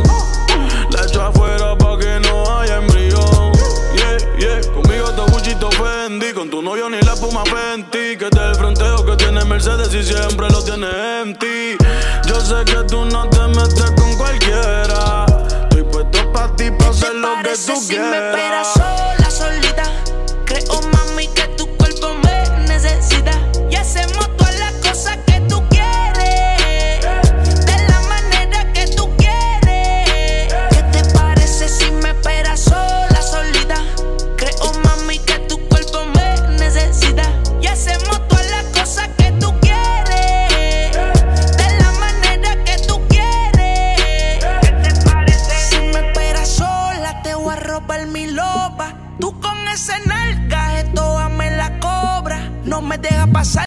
La echo afuera pa' que no haya embrión. Yeah, yeah, conmigo te Gucci, Fendi. Con tu novio ni la espuma Fenty. Que te el fronteo que tiene Mercedes y siempre lo tiene empty. Yo sé que tú no te metes con cualquiera. Estoy puesto pa' ti pa' hacer lo que tú si quieras. me esperas sola, solita? Creo, mami, que tu cuerpo me necesita. Y hacemos todas las cosas que tú quieres, de la manera que tú quieres. ¿Qué te parece si me esperas sola, solita? Creo, mami, que tu cuerpo me necesita. Y hacemos todas las cosas que tú quieres, de la manera que tú quieres. ¿Qué te parece? Si me esperas sola, te voy a robar mi loba. Tú con ese nalga, esto me la cobra. No me deja pasar.